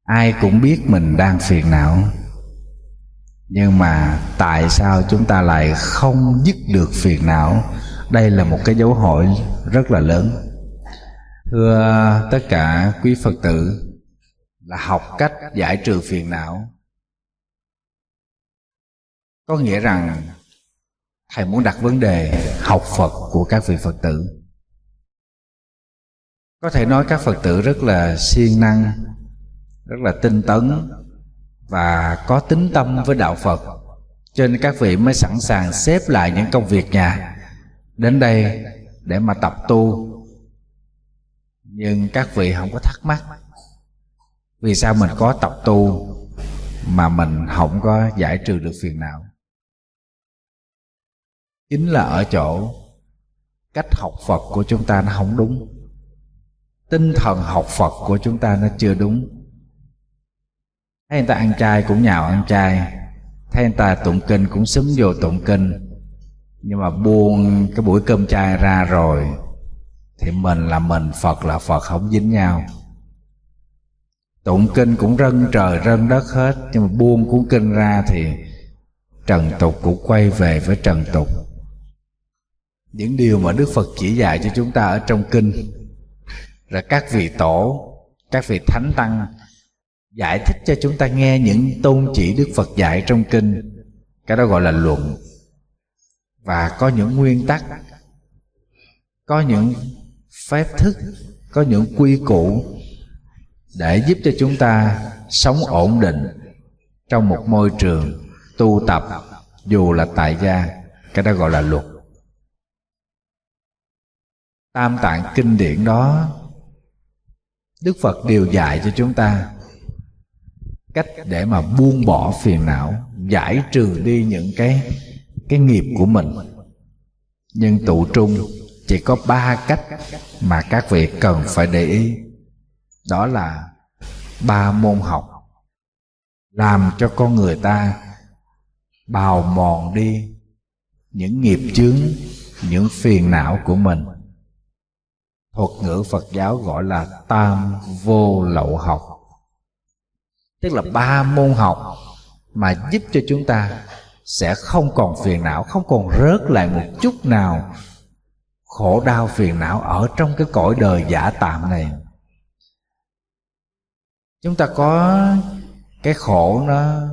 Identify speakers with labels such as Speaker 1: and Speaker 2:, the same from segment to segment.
Speaker 1: Ai cũng biết mình đang phiền não, nhưng mà tại sao chúng ta lại không dứt được phiền não? Đây là một cái dấu hỏi rất là lớn. Thưa tất cả quý Phật tử, là học cách giải trừ phiền não có nghĩa rằng thầy muốn đặt vấn đề học Phật của các vị Phật tử. Có thể nói các Phật tử rất là siêng năng, rất là tinh tấn và có tín tâm với đạo Phật, cho nên các vị mới sẵn sàng xếp lại những công việc nhà đến đây để mà tập tu. Nhưng các vị không có thắc mắc vì sao mình có tập tu mà mình không có giải trừ được phiền não. Chính là ở chỗ cách học Phật của chúng ta nó không đúng, tinh thần học Phật của chúng ta nó chưa đúng. Thấy người ta ăn chay cũng nhào ăn chay, thấy người ta tụng kinh cũng xúm vô tụng kinh, nhưng mà buông cái buổi cơm chay ra rồi thì mình là mình, Phật là Phật, không dính nhau. Tụng kinh cũng rân trời rân đất hết, nhưng mà buông cuốn kinh ra thì trần tục cũng quay về với trần tục. Những điều mà Đức Phật chỉ dạy cho chúng ta ở trong kinh, rồi các vị tổ, các vị thánh tăng giải thích cho chúng ta nghe những tôn chỉ Đức Phật dạy trong kinh, cái đó gọi là luận. Và có những nguyên tắc, có những phép thức, có những quy củ để giúp cho chúng ta sống ổn định trong một môi trường tu tập dù là tại gia, cái đó gọi là luật. Tam tạng kinh điển đó, Đức Phật đều dạy cho chúng ta cách để mà buông bỏ phiền não, giải trừ đi những cái nghiệp của mình. Nhưng tụ trung chỉ có 3 cách mà các vị cần phải để ý. Đó là 3 môn học làm cho con người ta bào mòn đi những nghiệp chướng, những phiền não của mình. Thuật ngữ Phật giáo gọi là tam vô lậu học, tức là 3 môn học mà giúp cho chúng ta sẽ không còn phiền não, không còn rớt lại một chút nào khổ đau phiền não ở trong cái cõi đời giả tạm này. Chúng ta có cái khổ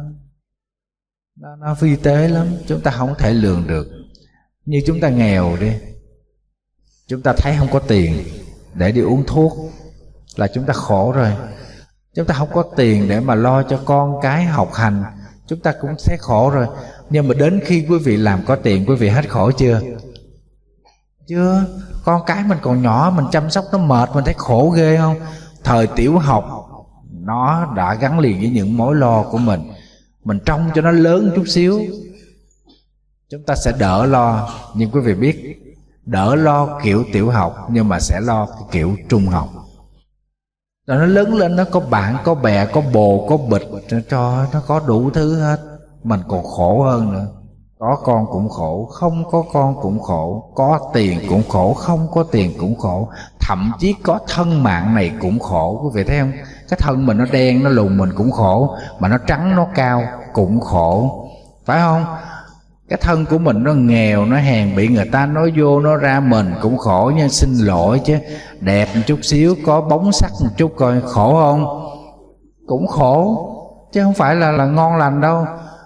Speaker 1: nó vi tế lắm, chúng ta không thể lường được. Như chúng ta nghèo đi, chúng ta thấy không có tiền để đi uống thuốc là chúng ta khổ rồi. Chúng ta không có tiền để mà lo cho con cái học hành, chúng ta cũng thấy khổ rồi. Nhưng mà đến khi quý vị làm có tiền, quý vị hết khổ chưa? Chưa. Con cái mình còn nhỏ, mình chăm sóc nó mệt, mình thấy khổ ghê không? Thời tiểu học nó đã gắn liền với những mối lo của mình trông cho nó lớn chút xíu, chúng ta sẽ đỡ lo. Nhưng quý vị biết, đỡ lo kiểu tiểu học nhưng mà sẽ lo kiểu trung học. Rồi nó lớn lên, nó có bạn, có bè, có bồ, có bịch, cho nó có đủ thứ hết. Mình còn khổ hơn nữa. Có con cũng khổ, không có con cũng khổ. Có tiền cũng khổ, không có tiền cũng khổ. Thậm chí có thân mạng này cũng khổ. Quý vị thấy không? Cái thân mình nó đen, nó lùn mình cũng khổ, mà nó trắng, nó cao cũng khổ. Phải không? Cái thân của mình nó nghèo, nó hèn, bị người ta nói vô nói ra mình cũng khổ nha, xin lỗi chứ. Đẹp một chút xíu, có bóng sắc một chút coi khổ không? Cũng khổ, chứ không phải là ngon lành đâu.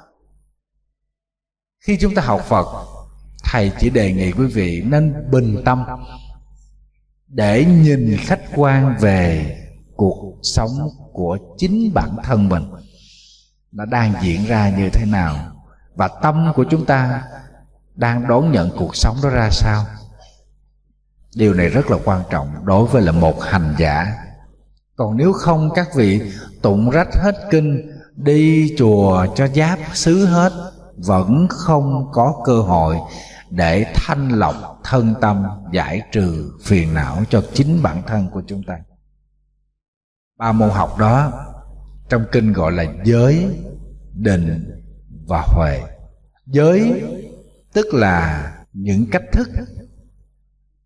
Speaker 1: Khi chúng ta học Phật, thầy chỉ đề nghị quý vị nên bình tâm để nhìn khách quan về cuộc sống của chính bản thân mình, nó đang diễn ra như thế nào, và tâm của chúng ta đang đón nhận cuộc sống đó ra sao. Điều này rất là quan trọng đối với là một hành giả. Còn nếu không, các vị tụng rách hết kinh, đi chùa cho giáp xứ hết, vẫn không có cơ hội để thanh lọc thân tâm, giải trừ phiền não cho chính bản thân của chúng ta. 3 môn học đó trong kinh gọi là giới, định và huệ. Giới tức là những cách thức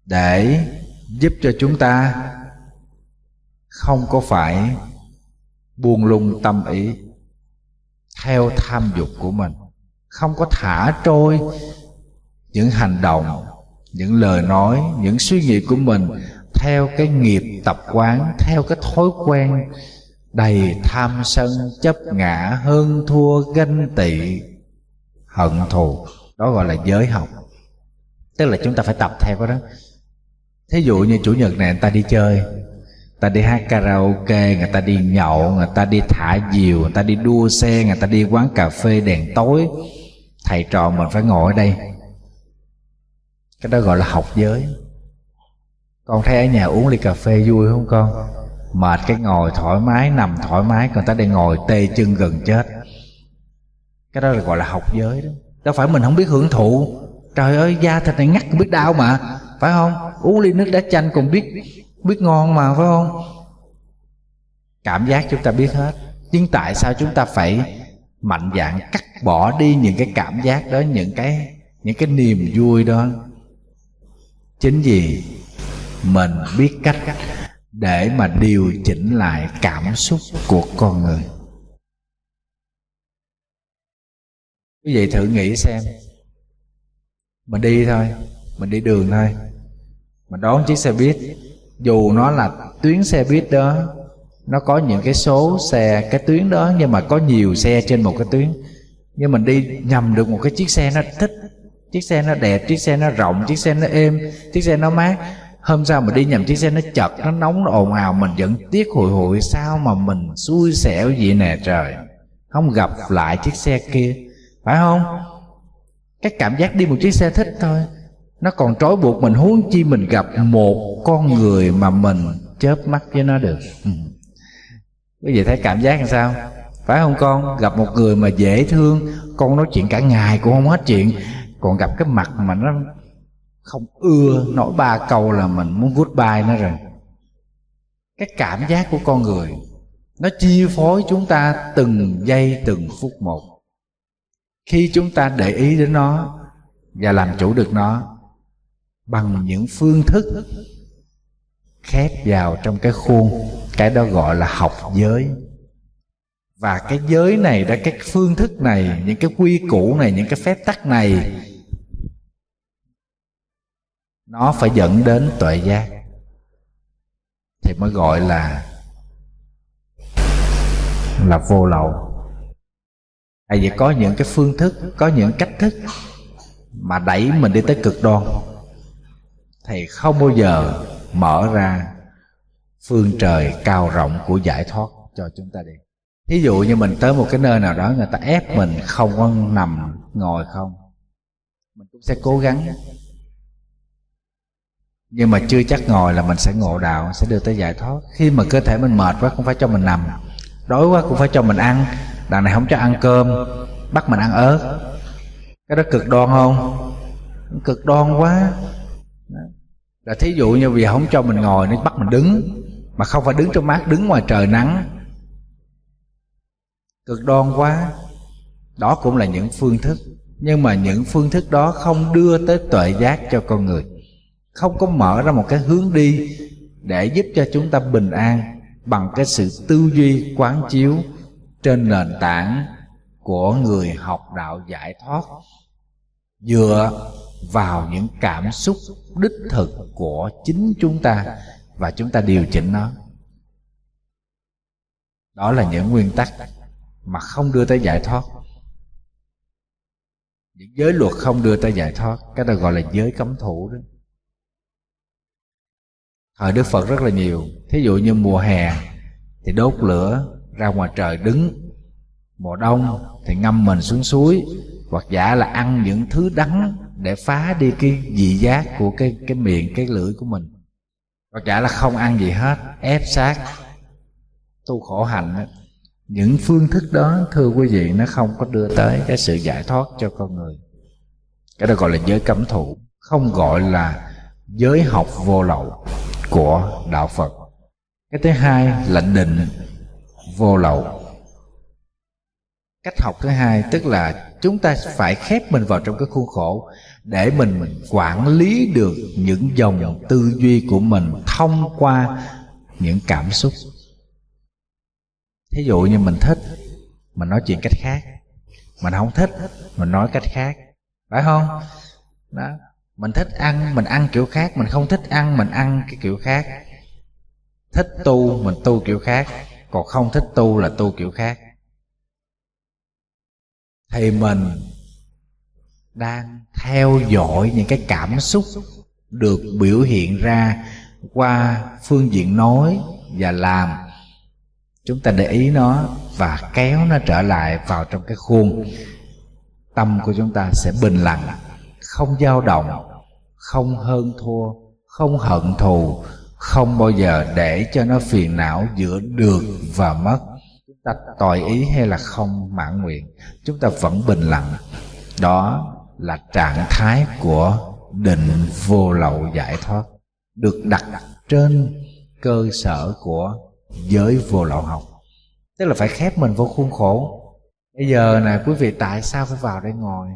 Speaker 1: để giúp cho chúng ta không có phải buông lung tâm ý theo tham dục của mình, không có thả trôi những hành động, những lời nói, những suy nghĩ của mình theo cái nghiệp tập quán, theo cái thói quen đầy tham sân, chấp ngã, hơn thua, ganh tị, hận thù. Đó gọi là giới học. Tức là chúng ta phải tập theo cái đó. Thí dụ như chủ nhật này người ta đi chơi, người ta đi hát karaoke, người ta đi nhậu, người ta đi thả diều, người ta đi đua xe, người ta đi quán cà phê đèn tối. Thầy trò mình phải ngồi ở đây. Cái đó gọi là học giới. Con thấy ở nhà uống ly cà phê vui không con? Mệt cái ngồi thoải mái, nằm thoải mái, còn ta đây ngồi tê chân gần chết. Cái đó là gọi là học giới đó. Đâu phải mình không biết hưởng thụ. Trời ơi, da thịt này ngắt cũng biết đau mà, phải không? Uống ly nước đá chanh còn biết ngon mà, phải không? Cảm giác chúng ta biết hết. Nhưng tại sao chúng ta phải mạnh dạn cắt bỏ đi những cái cảm giác đó, những cái niềm vui đó? Chính vì mình biết cách để mà điều chỉnh lại cảm xúc của con người. Quý vị thử nghĩ xem, mình đi thôi, mình đi đường thôi, mình đón chiếc xe buýt, dù nó là tuyến xe buýt đó, nó có những cái số xe cái tuyến đó, nhưng mà có nhiều xe trên một cái tuyến, nhưng mình đi nhầm được một cái chiếc xe nó thích, chiếc xe nó đẹp, chiếc xe nó rộng, chiếc xe nó êm, chiếc xe nó mát. Hôm sau mình đi nhầm chiếc xe nó chật, nó nóng, nó ồn ào, mình vẫn tiếc hụi hụi, sao mà mình xui xẻo vậy nè trời, không gặp lại chiếc xe kia, phải không? Cái cảm giác đi một chiếc xe thích thôi, nó còn trói buộc mình, huống chi mình gặp một con người mà mình chớp mắt với nó được. Quý vị thấy cảm giác làm sao? Phải không con? Gặp một người mà dễ thương, con nói chuyện cả ngày cũng không hết chuyện, còn gặp cái mặt mà nó không ưa, nói 3 câu là mình muốn goodbye nó rồi. Cái cảm giác của con người nó chi phối chúng ta từng giây từng phút một. Khi chúng ta để ý đến nó và làm chủ được nó bằng những phương thức khép vào trong cái khuôn, cái đó gọi là học giới. Và cái giới này đó, cái phương thức này, những cái quy củ này, những cái phép tắc này, nó phải dẫn đến tuệ giác thì mới gọi là vô lậu. Tại vì có những cái phương thức, có những cách thức mà đẩy mình đi tới cực đoan thì không bao giờ mở ra phương trời cao rộng của giải thoát cho chúng ta đi. Ví dụ như mình tới một cái nơi nào đó, người ta ép mình không có nằm ngồi không, mình cũng sẽ cố gắng, nhưng mà chưa chắc ngồi là mình sẽ ngộ đạo, sẽ đưa tới giải thoát. Khi mà cơ thể mình mệt quá cũng phải cho mình nằm, đói quá cũng phải cho mình ăn. Đằng này không cho ăn cơm, bắt mình ăn ớt. Cái đó cực đoan không? Cực đoan quá. Là thí dụ như vì không cho mình ngồi, nó bắt mình đứng, mà không phải đứng trong mát, đứng ngoài trời nắng. Cực đoan quá. Đó cũng là những phương thức, nhưng mà những phương thức đó không đưa tới tuệ giác cho con người, không có mở ra một cái hướng đi để giúp cho chúng ta bình an bằng cái sự tư duy quán chiếu trên nền tảng của người học đạo giải thoát, dựa vào những cảm xúc đích thực của chính chúng ta và chúng ta điều chỉnh nó. Đó là những nguyên tắc mà không đưa tới giải thoát. Những giới luật không đưa tới giải thoát, cái đó gọi là giới cấm thủ đó. Thời Đức Phật rất là nhiều. Thí dụ như mùa hè thì đốt lửa ra ngoài trời đứng, mùa đông thì ngâm mình xuống suối, hoặc giả là ăn những thứ đắng để phá đi cái vị giác của cái miệng, cái lưỡi của mình, hoặc giả là không ăn gì hết, ép sát tu khổ hạnh đó. Những phương thức đó, thưa quý vị, nó không có đưa tới cái sự giải thoát cho con người. Cái đó gọi là giới cấm thủ, không gọi là giới học vô lậu của đạo Phật. Cái thứ hai là định vô lậu. Cách học thứ hai tức là chúng ta phải khép mình vào trong cái khuôn khổ để mình quản lý được những dòng tư duy của mình thông qua những cảm xúc. Thí dụ như mình thích, mình nói chuyện cách khác. Mình không thích, mình nói cách khác. Phải không? Đó. Mình thích ăn, mình ăn kiểu khác. Mình không thích ăn, mình ăn cái kiểu khác. Thích tu, mình tu kiểu khác. Còn không thích tu là tu kiểu khác. Thì mình đang theo dõi những cái cảm xúc được biểu hiện ra qua phương diện nói và làm. Chúng ta để ý nó và kéo nó trở lại vào trong cái khuôn. Tâm của chúng ta sẽ bình lặng, không dao động, không hơn thua, không hận thù, không bao giờ để cho nó phiền não giữa được và mất. Chúng ta tùy ý hay là không mãn nguyện, chúng ta vẫn bình lặng. Đó là trạng thái của định vô lậu giải thoát, được đặt trên cơ sở của giới vô lậu học. Tức là phải khép mình vô khuôn khổ. Bây giờ nè quý vị, tại sao phải vào đây ngồi?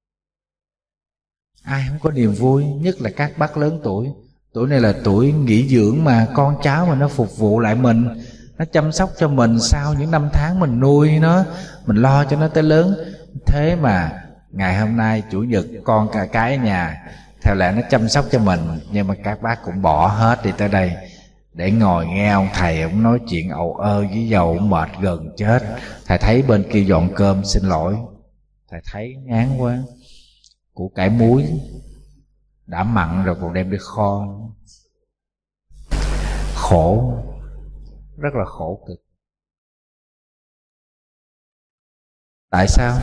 Speaker 1: Ai không có niềm vui, nhất là các bác lớn tuổi. Tuổi này là tuổi nghỉ dưỡng mà, con cháu mình nó phục vụ lại mình, nó chăm sóc cho mình sau những năm tháng mình nuôi nó, mình lo cho nó tới lớn. Thế mà ngày hôm nay chủ nhật con cả cái ở nhà, theo lẽ nó chăm sóc cho mình, nhưng mà các bác cũng bỏ hết đi tới đây để ngồi nghe ông thầy ông nói chuyện ầu ơ với dầu, mệt gần chết. Thầy thấy bên kia dọn cơm, xin lỗi, thầy thấy ngán quá, củ cải muối đã mặn rồi còn đem đi kho. Khổ, rất là khổ cực. Tại sao?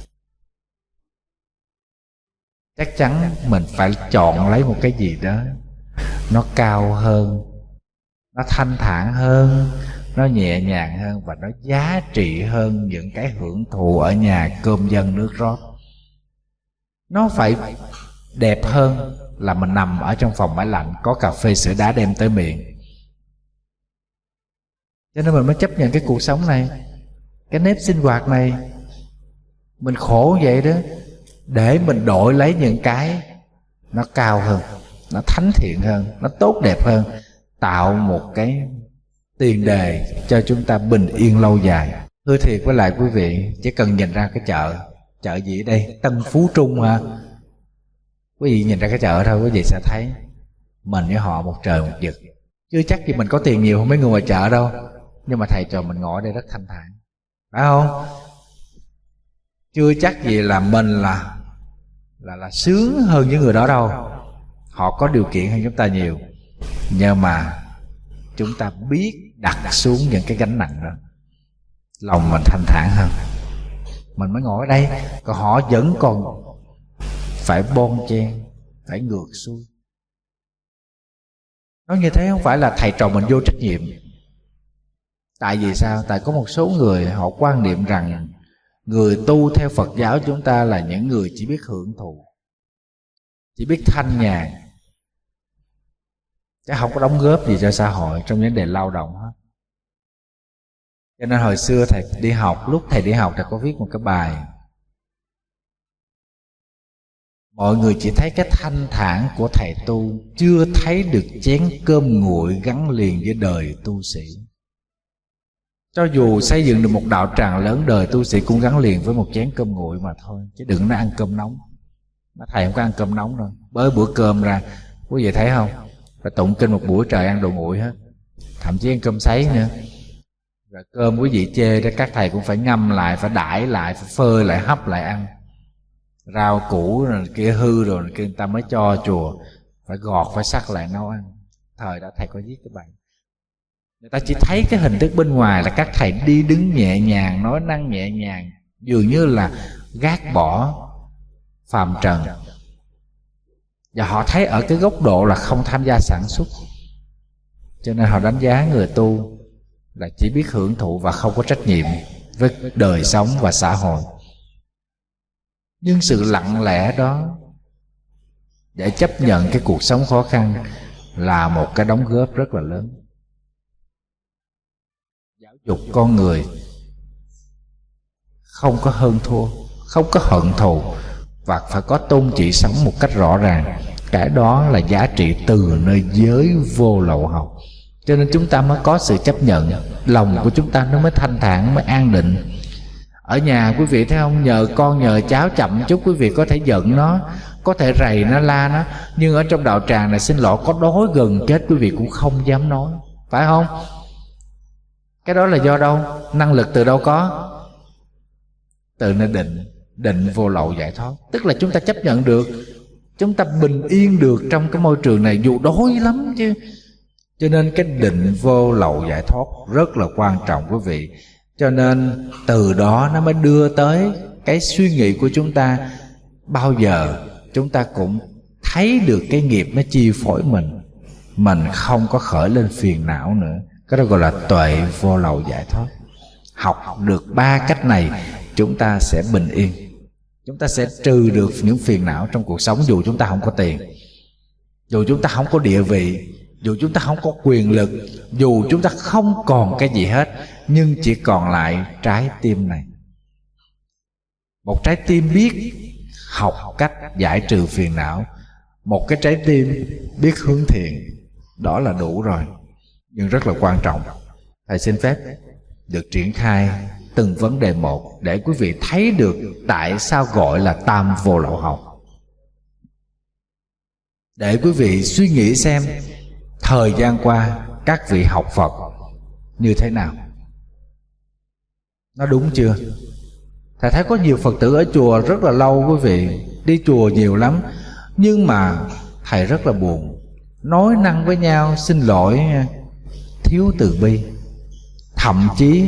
Speaker 1: Chắc chắn mình phải chọn lấy một cái gì đó nó cao hơn, nó thanh thản hơn, nó nhẹ nhàng hơn và nó giá trị hơn những cái hưởng thụ ở nhà cơm dân nước rót. Nó phải đẹp hơn là mình nằm ở trong phòng máy lạnh có cà phê sữa đá đem tới miệng. Cho nên mình mới chấp nhận cái cuộc sống này, cái nếp sinh hoạt này. Mình khổ vậy đó để mình đổi lấy những cái nó cao hơn, nó thánh thiện hơn, nó tốt đẹp hơn, tạo một cái tiền đề cho chúng ta bình yên lâu dài. Thưa thiệt với lại quý vị, chỉ cần nhìn ra cái chợ gì ở đây, Tân Phú Trung hả? Quý vị nhìn ra cái chợ thôi, quý vị sẽ thấy mình với họ một trời một vực. Chưa chắc gì mình có tiền nhiều hơn mấy người ngoài chợ đâu, nhưng mà thầy trò mình ngồi ở đây rất thanh thản, phải không? Chưa chắc gì là mình là sướng hơn những người đó đâu. Họ có điều kiện hơn chúng ta nhiều, nhưng mà chúng ta biết đặt xuống những cái gánh nặng đó, lòng mình thanh thản hơn, mình mới ngồi ở đây. Còn họ vẫn còn phải bon chen, phải ngược xuôi. Nói như thế không phải là thầy trò mình vô trách nhiệm. Tại vì sao? Tại có một số người họ quan niệm rằng người tu theo Phật giáo chúng ta là những người chỉ biết hưởng thụ, chỉ biết thanh nhàn, chứ không có đóng góp gì cho xã hội trong vấn đề lao động hết. Cho nên hồi xưa thầy đi học, lúc thầy đi học thầy có viết một cái bài: mọi người chỉ thấy cái thanh thản của thầy tu, chưa thấy được chén cơm nguội gắn liền với đời tu sĩ. Cho dù xây dựng được một đạo tràng lớn, đời tu sĩ cũng gắn liền với một chén cơm nguội mà thôi, chứ đừng nó ăn cơm nóng. Thầy không có ăn cơm nóng đâu. Bới bữa cơm ra, quý vị thấy không, phải tụng kinh một buổi trời ăn đồ nguội hết, thậm chí ăn cơm sấy nữa. Rồi cơm quý vị chê đó, các thầy cũng phải ngâm lại, phải đãi lại, phải phơi lại, hấp lại ăn. Rau củ rồi kia hư rồi kia người ta mới cho chùa, phải gọt, phải sắc lại nấu ăn. Thời đó thầy có viết cái bài. Người ta chỉ thấy cái hình thức bên ngoài là các thầy đi đứng nhẹ nhàng, nói năng nhẹ nhàng, dường như là gác bỏ phàm trần. Và họ thấy ở cái góc độ là không tham gia sản xuất, cho nên họ đánh giá người tu là chỉ biết hưởng thụ và không có trách nhiệm với đời sống và xã hội. Nhưng sự lặng lẽ đó để chấp nhận cái cuộc sống khó khăn là một cái đóng góp rất là lớn. Giáo dục con người không có hơn thua, không có hận thù, và phải có tôn trị sống một cách rõ ràng. Cái đó là giá trị từ nơi giới vô lậu học. Cho nên chúng ta mới có sự chấp nhận, lòng của chúng ta nó mới thanh thản, mới an định. Ở nhà quý vị thấy không, nhờ con nhờ cháu chậm chút, quý vị có thể giận nó, có thể rầy nó, la nó, nhưng ở trong đạo tràng này xin lỗi, có đói gần chết quý vị cũng không dám nói, phải không? Cái đó là do đâu? Năng lực từ đâu có? Từ nơi định vô lậu giải thoát. Tức là chúng ta chấp nhận được, chúng ta bình yên được trong cái môi trường này dù đói lắm chứ. Cho nên cái định vô lậu giải thoát rất là quan trọng quý vị. Cho nên từ đó nó mới đưa tới cái suy nghĩ của chúng ta. Bao giờ chúng ta cũng thấy được cái nghiệp nó chi phối mình không có khởi lên phiền não nữa. Cái đó gọi là tuệ vô lậu giải thoát. Học được 3 cách này, chúng ta sẽ bình yên, chúng ta sẽ trừ được những phiền não trong cuộc sống. Dù chúng ta không có tiền, dù chúng ta không có địa vị, dù chúng ta không có quyền lực, dù chúng ta không còn cái gì hết, nhưng chỉ còn lại trái tim này. Một trái tim biết học cách giải trừ phiền não, một cái trái tim biết hướng thiện, đó là đủ rồi. Nhưng rất là quan trọng, thầy xin phép được triển khai từng vấn đề một để quý vị thấy được tại sao gọi là tam vô lậu học. Để quý vị suy nghĩ xem thời gian qua các vị học Phật như thế nào, nó đúng chưa? Thầy thấy có nhiều Phật tử ở chùa rất là lâu, quý vị đi chùa nhiều lắm, nhưng mà thầy rất là buồn, nói năng với nhau xin lỗi thiếu từ bi, thậm chí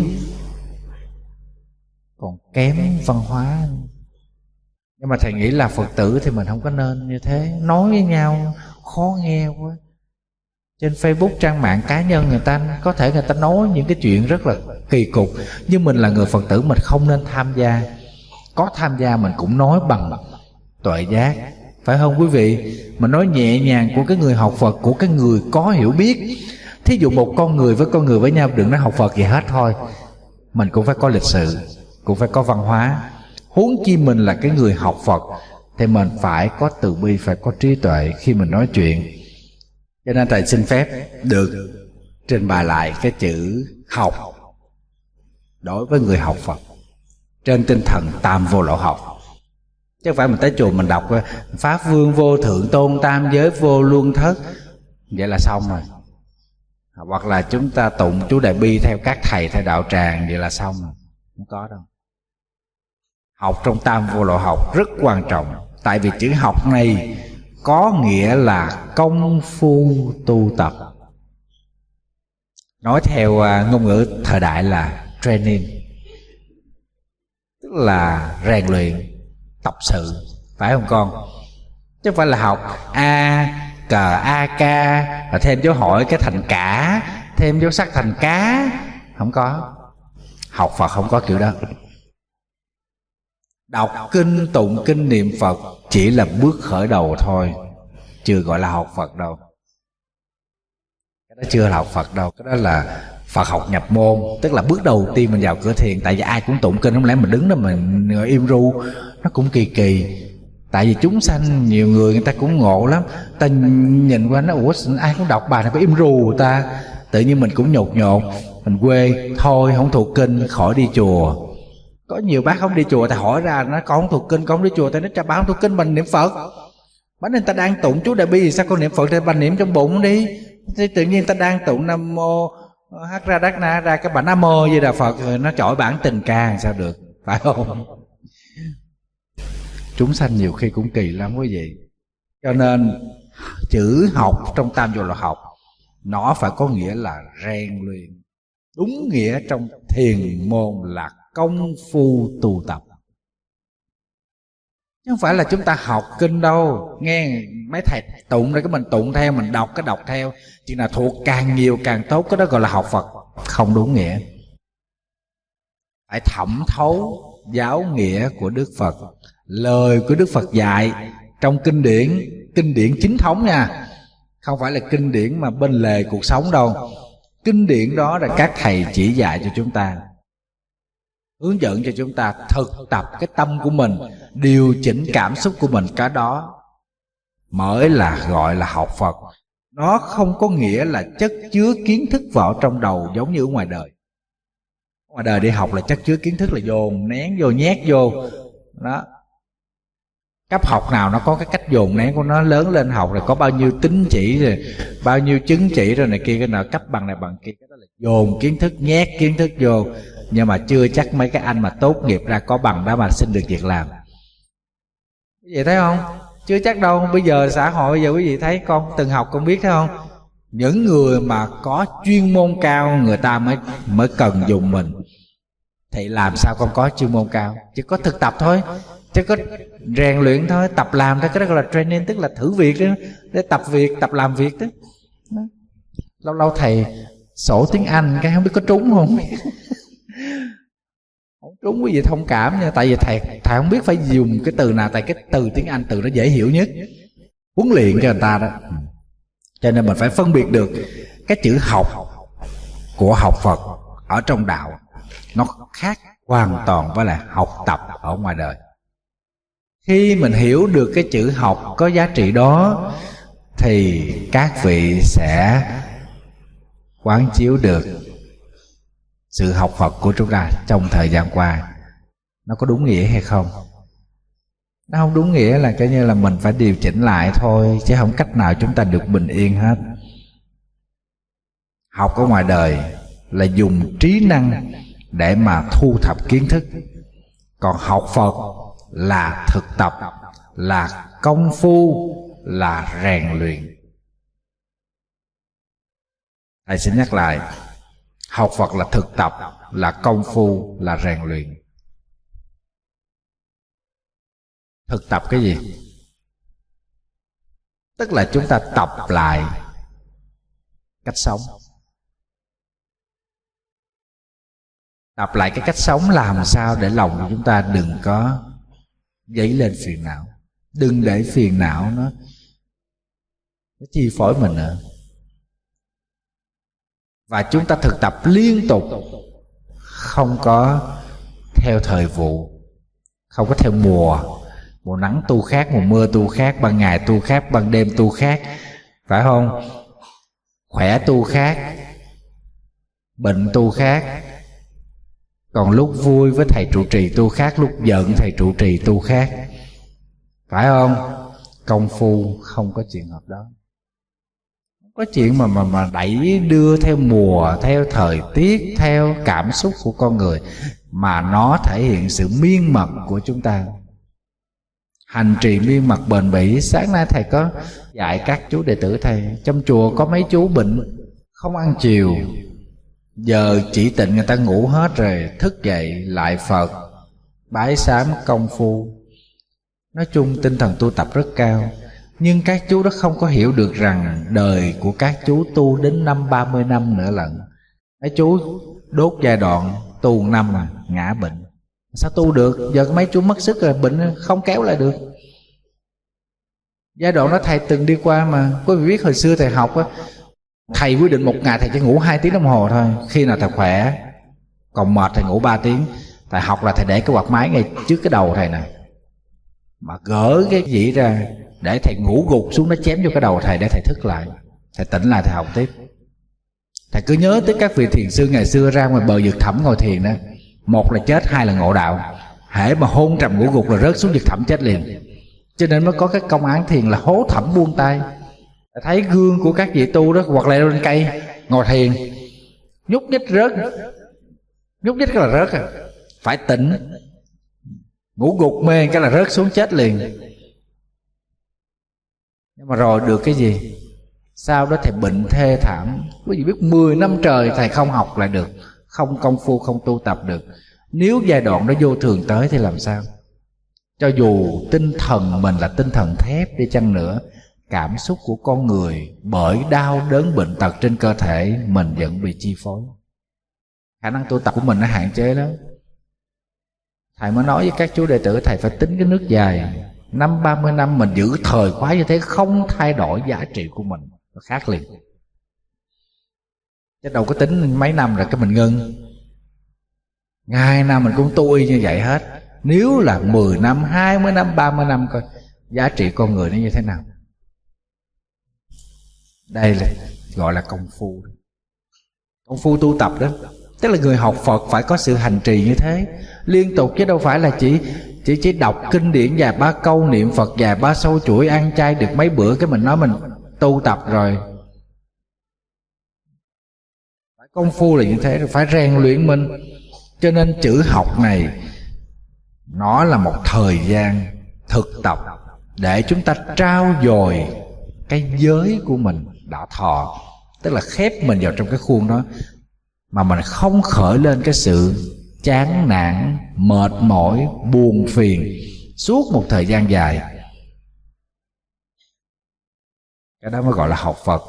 Speaker 1: còn kém văn hóa. Nhưng mà thầy nghĩ là Phật tử thì mình không có nên như thế, nói với nhau khó nghe quá. Trên Facebook, trang mạng cá nhân người ta có thể người ta nói những cái chuyện rất là kỳ cục, nhưng mình là người Phật tử mình không nên tham gia. Có tham gia mình cũng nói bằng tuệ giác, phải không quý vị? Mình nói nhẹ nhàng của cái người học Phật, của cái người có hiểu biết. Thí dụ một con người với nhau, đừng nói học Phật gì hết thôi, mình cũng phải có lịch sự, cũng phải có văn hóa. Huống chi mình là cái người học Phật thì mình phải có từ bi, phải có trí tuệ khi mình nói chuyện. Cho nên thầy xin phép được trình bày lại cái chữ học đối với người học Phật trên tinh thần tam vô lậu học. Chứ không phải mình tới chùa mình đọc Pháp Vương vô thượng tôn, tam giới vô luân thất, vậy là xong rồi. Hoặc là chúng ta tụng chú Đại Bi theo các thầy theo đạo tràng, vậy là xong rồi. Không có đâu. Học trong tam vô lậu học rất quan trọng. Tại vì chữ học này có nghĩa là công phu tu tập. Nói theo ngôn ngữ thời đại là training, tức là rèn luyện, tập sự, phải không con? Chứ không phải là học a cờ a ca rồi thêm dấu hỏi cái thành cả, thêm dấu sắc thành cá. Không có. Học Phật không có kiểu đó. Đọc kinh, tụng kinh, niệm Phật chỉ là bước khởi đầu thôi, chưa gọi là học Phật đâu. Cái đó chưa là học Phật đâu. Cái đó là Phật học nhập môn, tức là bước đầu tiên mình vào cửa thiền. Tại vì ai cũng tụng kinh, không lẽ mình đứng đó mình im ru, nó cũng kỳ kỳ. Tại vì chúng sanh nhiều người ta cũng ngộ lắm, ta nhìn qua nó ủa ai cũng đọc bài này có im ru ta, tự nhiên mình cũng nhột nhột, mình quê thôi không thuộc kinh khỏi đi chùa. Có nhiều bác không đi chùa, ta hỏi ra nó con không thuộc kinh, con không đi chùa, ta nói cha bà không thuộc kinh, mình niệm Phật. Bánh người ta đang tụng chú Đại Bi thì sao con niệm Phật thì bà niệm trong bụng đi. Thì tự nhiên ta đang tụng Nam Mô Hát Ra Đắc Na ra cái bà Nam Mô Di Đà Phật rồi nó chọi bản tình ca làm sao được, phải không? Chúng sanh nhiều khi cũng kỳ lắm quý vị. Cho nên chữ học trong tam vô lậu học nó phải có nghĩa là rèn luyện. Đúng nghĩa trong thiền môn là công phu tu tập, chứ không phải là chúng ta học kinh đâu. Nghe mấy thầy tụng ra cái mình tụng theo, mình đọc cái đọc theo, chuyện nào thuộc càng nhiều càng tốt, cái đó gọi là học Phật. Không đúng nghĩa. Phải thẩm thấu giáo nghĩa của Đức Phật, lời của Đức Phật dạy trong kinh điển. Kinh điển chính thống nha, không phải là kinh điển mà bên lề cuộc sống đâu. Kinh điển đó là các thầy chỉ dạy cho chúng ta, hướng dẫn cho chúng ta thực tập cái tâm của mình, điều chỉnh cảm xúc của mình. Cái đó mới là gọi là học Phật. Nó không có nghĩa là chất chứa kiến thức vào trong đầu giống như ở ngoài đời. Ngoài đời đi học là chất chứa kiến thức là dồn nén vô, nhét vô đó. Cấp học nào nó có cái cách dồn nén của nó. Lớn lên học rồi có bao nhiêu tín chỉ rồi bao nhiêu chứng chỉ rồi này kia, cái nào cấp bằng này bằng kia, cái đó là dồn kiến thức, nhét kiến thức vô. Nhưng mà chưa chắc mấy cái anh mà tốt nghiệp ra có bằng đó mà xin được việc làm. Quý vị thấy không? Chưa chắc đâu. Bây giờ xã hội bây giờ quý vị thấy, con từng học con biết thấy không? Những người mà có chuyên môn cao người ta mới cần dùng mình. Thì làm sao con có chuyên môn cao? Chỉ có thực tập thôi, chỉ có rèn luyện thôi, tập làm thôi. Cái đó gọi là training, tức là thử việc đó, để tập việc, tập làm việc đó. Lâu lâu thầy sổ tiếng Anh cái không biết có trúng không. Không trúng quý vị thông cảm nha. Tại vì thầy không biết phải dùng cái từ nào. Tại cái từ tiếng Anh từ nó dễ hiểu nhất, huấn luyện cho người ta đó. Cho nên mình phải phân biệt được cái chữ học của học Phật ở trong đạo nó khác hoàn toàn với lại học tập ở ngoài đời. Khi mình hiểu được cái chữ học có giá trị đó thì các vị sẽ quán chiếu được sự học Phật của chúng ta trong thời gian qua nó có đúng nghĩa hay không. Nó không đúng nghĩa là coi như là mình phải điều chỉnh lại thôi, chứ không cách nào chúng ta được bình yên hết. Học ở ngoài đời là dùng trí năng để mà thu thập kiến thức, còn học Phật là thực tập, là công phu, là rèn luyện. Thầy xin nhắc lại, học Phật là thực tập, là công phu, là rèn luyện. Thực tập cái gì? Tức là chúng ta tập lại cách sống. Tập lại cái cách sống làm sao để lòng của chúng ta đừng có dấy lên phiền não. Đừng để phiền não nó chi phối mình nữa. Và chúng ta thực tập liên tục, không có theo thời vụ, không có theo mùa. Mùa nắng tu khác, mùa mưa tu khác, ban ngày tu khác, ban đêm tu khác, phải không? Khỏe tu khác, bệnh tu khác. Còn lúc vui với thầy trụ trì tu khác, lúc giận thầy trụ trì tu khác, phải không? Công phu không có chuyện hợp đó. Không có chuyện mà đẩy đưa theo mùa, theo thời tiết, theo cảm xúc của con người, mà nó thể hiện sự miên mật của chúng ta. Hành trì miên mật bền bỉ. Sáng nay thầy có dạy các chú đệ tử thầy, trong chùa có mấy chú bệnh không ăn chiều, giờ chỉ tịnh người ta ngủ hết rồi, thức dậy lại Phật, bái sám công phu. Nói chung tinh thần tu tập rất cao. Nhưng các chú đó không có hiểu được rằng đời của các chú tu đến 30 năm nữa lận. Mấy chú đốt giai đoạn tu 1 năm mà ngã bệnh. Sao tu được? Giờ mấy chú mất sức rồi, bệnh không kéo lại được. Giai đoạn đó thầy từng đi qua mà. Quý vị biết hồi xưa thầy học á, thầy quyết định 1 ngày thầy chỉ ngủ 2 tiếng đồng hồ thôi. Khi nào thầy khỏe, còn mệt thầy ngủ 3 tiếng. Thầy học là thầy để cái quạt máy ngay trước cái đầu thầy nè, mà gỡ cái dĩ ra để thầy ngủ gục xuống, nó chém vô cái đầu thầy để thầy thức lại. Thầy tỉnh lại thầy học tiếp. Thầy cứ nhớ tới các vị thiền sư ngày xưa ra ngoài bờ vực thẳm ngồi thiền đó, 1 là chết, 2 là ngộ đạo. Hễ mà hôn trầm ngủ gục là rớt xuống vực thẳm chết liền. Cho nên mới có cái công án thiền là hố thẳm buông tay. Thấy gương của các vị tu đó, hoặc là lên cây ngồi thiền, nhúc nhích rớt, nhúc nhích cái là rớt à. Phải tỉnh, ngủ gục mê cái là rớt xuống chết liền. Nhưng mà rồi được cái gì? Sau đó thầy bệnh thê thảm. Quý vị biết 10 năm trời thầy không học lại được, không công phu, không tu tập được. Nếu giai đoạn đó vô thường tới thì làm sao? Cho dù tinh thần mình là tinh thần thép đi chăng nữa, cảm xúc của con người bởi đau đớn bệnh tật trên cơ thể mình vẫn bị chi phối. Khả năng tu tập của mình nó hạn chế lắm. Thầy mới nói với các chú đệ tử, thầy phải tính cái nước dài. 30 năm mình giữ thời khóa như thế, không thay đổi giá trị của mình, nó khác liền. Chứ đâu có tính mấy năm rồi cái mình ngưng. Ngày nào mình cũng tu y như vậy hết. Nếu là 10 năm, 20 năm, 30 năm coi giá trị con người nó như thế nào. Đây là gọi là công phu. Công phu tu tập đó, tức là người học Phật phải có sự hành trì như thế liên tục, chứ đâu phải là chỉ đọc kinh điển vài ba câu, niệm Phật vài ba sâu chuỗi, ăn chay được mấy bữa cái mình nói mình tu tập rồi. Phải công phu là như thế, rồi phải rèn luyện mình. Cho nên chữ học này nó là một thời gian thực tập để chúng ta trau dồi cái giới của mình đã thọ, tức là khép mình vào trong cái khuôn đó mà mình không khởi lên cái sự chán nản, mệt mỏi, buồn phiền suốt một thời gian dài. Cái đó mới gọi là học Phật.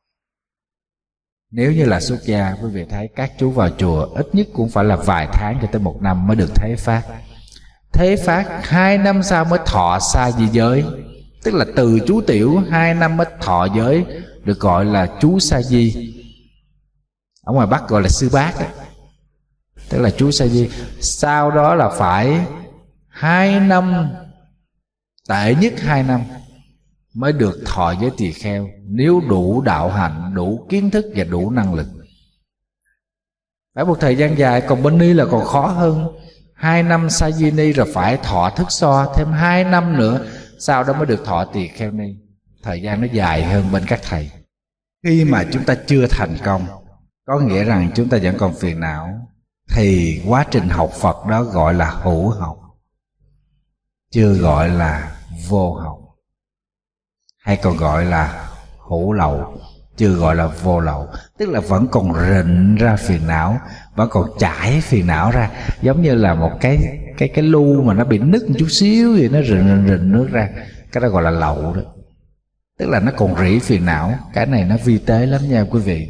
Speaker 1: Nếu như là xuất gia, quý vị thấy các chú vào chùa ít nhất cũng phải là vài tháng cho tới 1 năm mới được thế phát. Thế phát 2 năm sau mới thọ sa di giới, tức là từ chú tiểu 2 năm mới thọ giới, được gọi là chú sa di. Ở ngoài Bắc gọi là sư bác ấy. Tức là chú sa di. Sau đó là phải 2 năm, tệ nhất 2 năm mới được thọ giới tỳ kheo, nếu đủ đạo hạnh, đủ kiến thức và đủ năng lực. Phải một thời gian dài. Còn bên ni là còn khó hơn. 2 năm sa di ni rồi phải thọ thức so thêm 2 năm nữa, sau đó mới được thọ tỳ kheo ni. Thời gian nó dài hơn bên các thầy. Khi mà chúng ta chưa thành công, có nghĩa rằng chúng ta vẫn còn phiền não, thì quá trình học Phật đó gọi là hữu học, chưa gọi là vô học. Hay còn gọi là hữu lậu, chưa gọi là vô lậu. Tức là vẫn còn rịn ra phiền não, vẫn còn chảy phiền não ra. Giống như là một cái lu mà nó bị nứt một chút xíu thì nó rịn nước ra. Cái đó gọi là lậu đó. Tức là nó còn rỉ phiền não. Cái này nó vi tế lắm nha quý vị.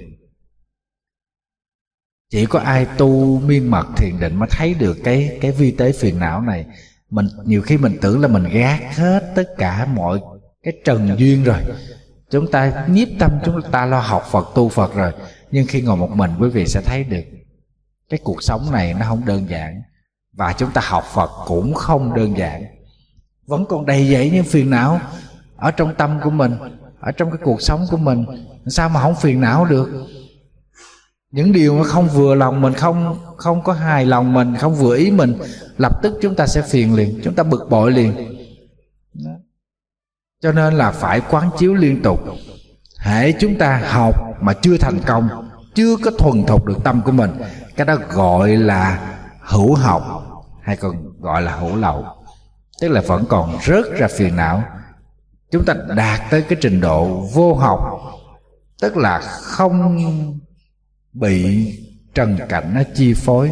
Speaker 1: Chỉ có ai tu miên mật thiền định mới thấy được cái vi tế phiền não này. Mình nhiều khi mình tưởng là mình gác hết tất cả mọi cái trần duyên rồi, chúng ta nhiếp tâm, chúng ta lo học Phật, tu Phật rồi. Nhưng khi ngồi một mình, quý vị sẽ thấy được cái cuộc sống này nó không đơn giản. Và chúng ta học Phật cũng không đơn giản. Vẫn còn đầy dẫy những phiền não ở trong tâm của mình, ở trong cái cuộc sống của mình. Sao mà không phiền não được? Những điều mà không vừa lòng mình, không có hài lòng mình, không vừa ý mình, lập tức chúng ta sẽ phiền liền, chúng ta bực bội liền. Đó. Cho nên là phải quán chiếu liên tục. Hễ chúng ta học mà chưa thành công, chưa có thuần thục được tâm của mình, cái đó gọi là hữu học, hay còn gọi là hữu lậu. Tức là vẫn còn rớt ra phiền não. Chúng ta đạt tới cái trình độ vô học, tức là không bị trần cảnh nó chi phối.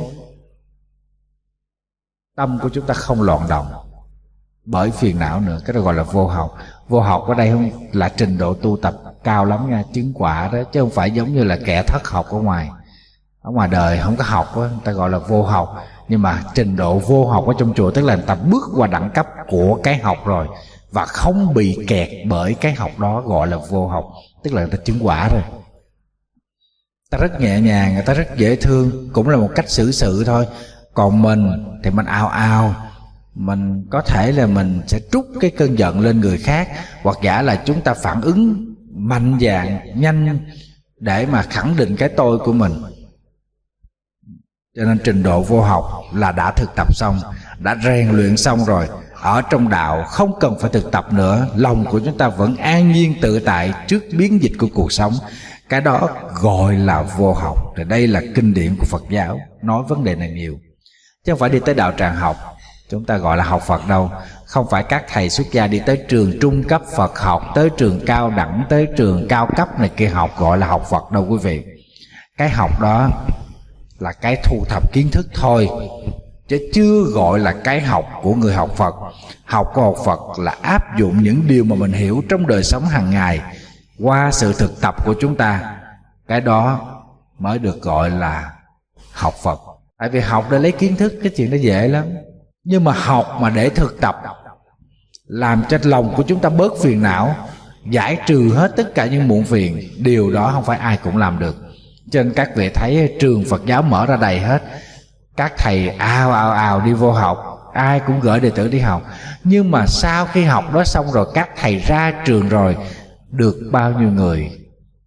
Speaker 1: Tâm của chúng ta không loạn động bởi phiền não nữa. Cái đó gọi là vô học. Vô học ở đây không là trình độ tu tập cao lắm nha, chứng quả đó, chứ không phải giống như là kẻ thất học ở ngoài. Ở ngoài đời không có học đó, người ta gọi là vô học. Nhưng mà trình độ vô học ở trong chùa tức là người ta bước qua đẳng cấp của cái học rồi, và không bị kẹt bởi cái học đó, gọi là vô học. Tức là người ta chứng quả rồi. Ta rất nhẹ nhàng, người ta rất dễ thương, cũng là một cách xử sự thôi. Còn mình thì mình ào ào, mình có thể là mình sẽ trút cái cơn giận lên người khác, hoặc giả là chúng ta phản ứng mạnh dạn, nhanh để mà khẳng định cái tôi của mình. Cho nên trình độ vô học là đã thực tập xong, đã rèn luyện xong rồi. Ở trong đạo không cần phải thực tập nữa, lòng của chúng ta vẫn an nhiên tự tại trước biến dịch của cuộc sống. Cái đó gọi là vô học. Thì đây là kinh điển của Phật giáo nói vấn đề này nhiều, chứ không phải đi tới đạo tràng học chúng ta gọi là học Phật đâu. Không phải các thầy xuất gia đi tới trường trung cấp Phật học, tới trường cao đẳng, tới trường cao cấp này kia học gọi là học Phật đâu quý vị. Cái học đó là cái thu thập kiến thức thôi, chứ chưa gọi là cái học của người học Phật. Học của học Phật là áp dụng những điều mà mình hiểu trong đời sống hàng ngày qua sự thực tập của chúng ta. Cái đó mới được gọi là học Phật. Tại vì học để lấy kiến thức, cái chuyện đó dễ lắm. Nhưng mà học mà để thực tập, làm cho lòng của chúng ta bớt phiền não, giải trừ hết tất cả những muộn phiền, điều đó không phải ai cũng làm được. Cho nên các vị thấy trường Phật giáo mở ra đầy hết, các thầy ào đi vô học, ai cũng gửi đệ tử đi học. Nhưng mà sau khi học đó xong rồi, các thầy ra trường rồi, được bao nhiêu người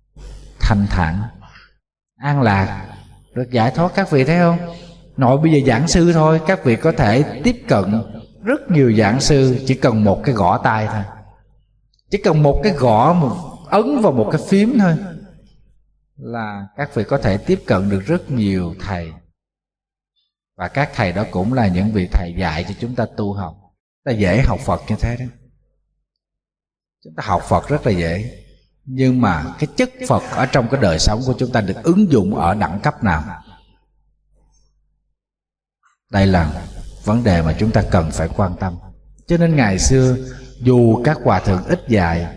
Speaker 1: thanh thản, an lạc, được giải thoát. Các vị thấy không? Nội bây giờ giảng sư thôi, các vị có thể tiếp cận rất nhiều giảng sư, chỉ cần một cái gõ tay thôi, chỉ cần một cái gõ, một ấn vào một cái phím thôi là các vị có thể tiếp cận được rất nhiều thầy. Và các thầy đó cũng là những vị thầy dạy cho chúng ta tu học. Ta dễ học Phật như thế đó. Chúng ta học Phật rất là dễ, nhưng mà cái chất Phật ở trong cái đời sống của chúng ta được ứng dụng ở đẳng cấp nào? Đây là vấn đề mà chúng ta cần phải quan tâm. Cho nên ngày xưa dù các hòa thượng ít dạy,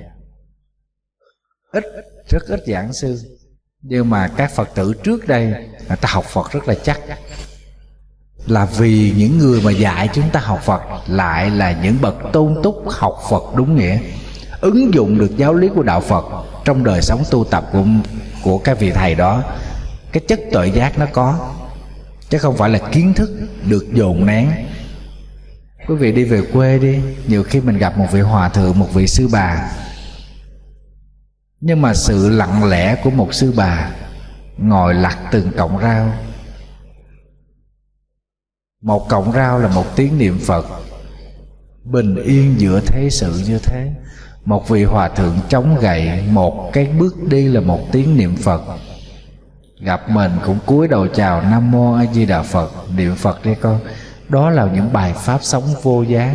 Speaker 1: rất ít giảng sư, nhưng mà các Phật tử trước đây người ta học Phật rất là chắc, là vì những người mà dạy chúng ta học Phật lại là những bậc tôn túc học Phật đúng nghĩa, ứng dụng được giáo lý của đạo Phật trong đời sống tu tập của các vị thầy đó. Cái chất tuệ giác nó có, chứ không phải là kiến thức được dồn nén. Quý vị đi về quê đi, nhiều khi mình gặp một vị hòa thượng, một vị sư bà, nhưng mà sự lặng lẽ của một sư bà ngồi lặt từng cọng rau. Một cọng rau là một tiếng niệm Phật, bình yên giữa thế sự như thế. Một vị hòa thượng chống gậy, một cái bước đi là một tiếng niệm Phật. Gặp mình cũng cúi đầu chào Nam Mô A Di Đà Phật, niệm Phật đi con. Đó là những bài pháp sống vô giá.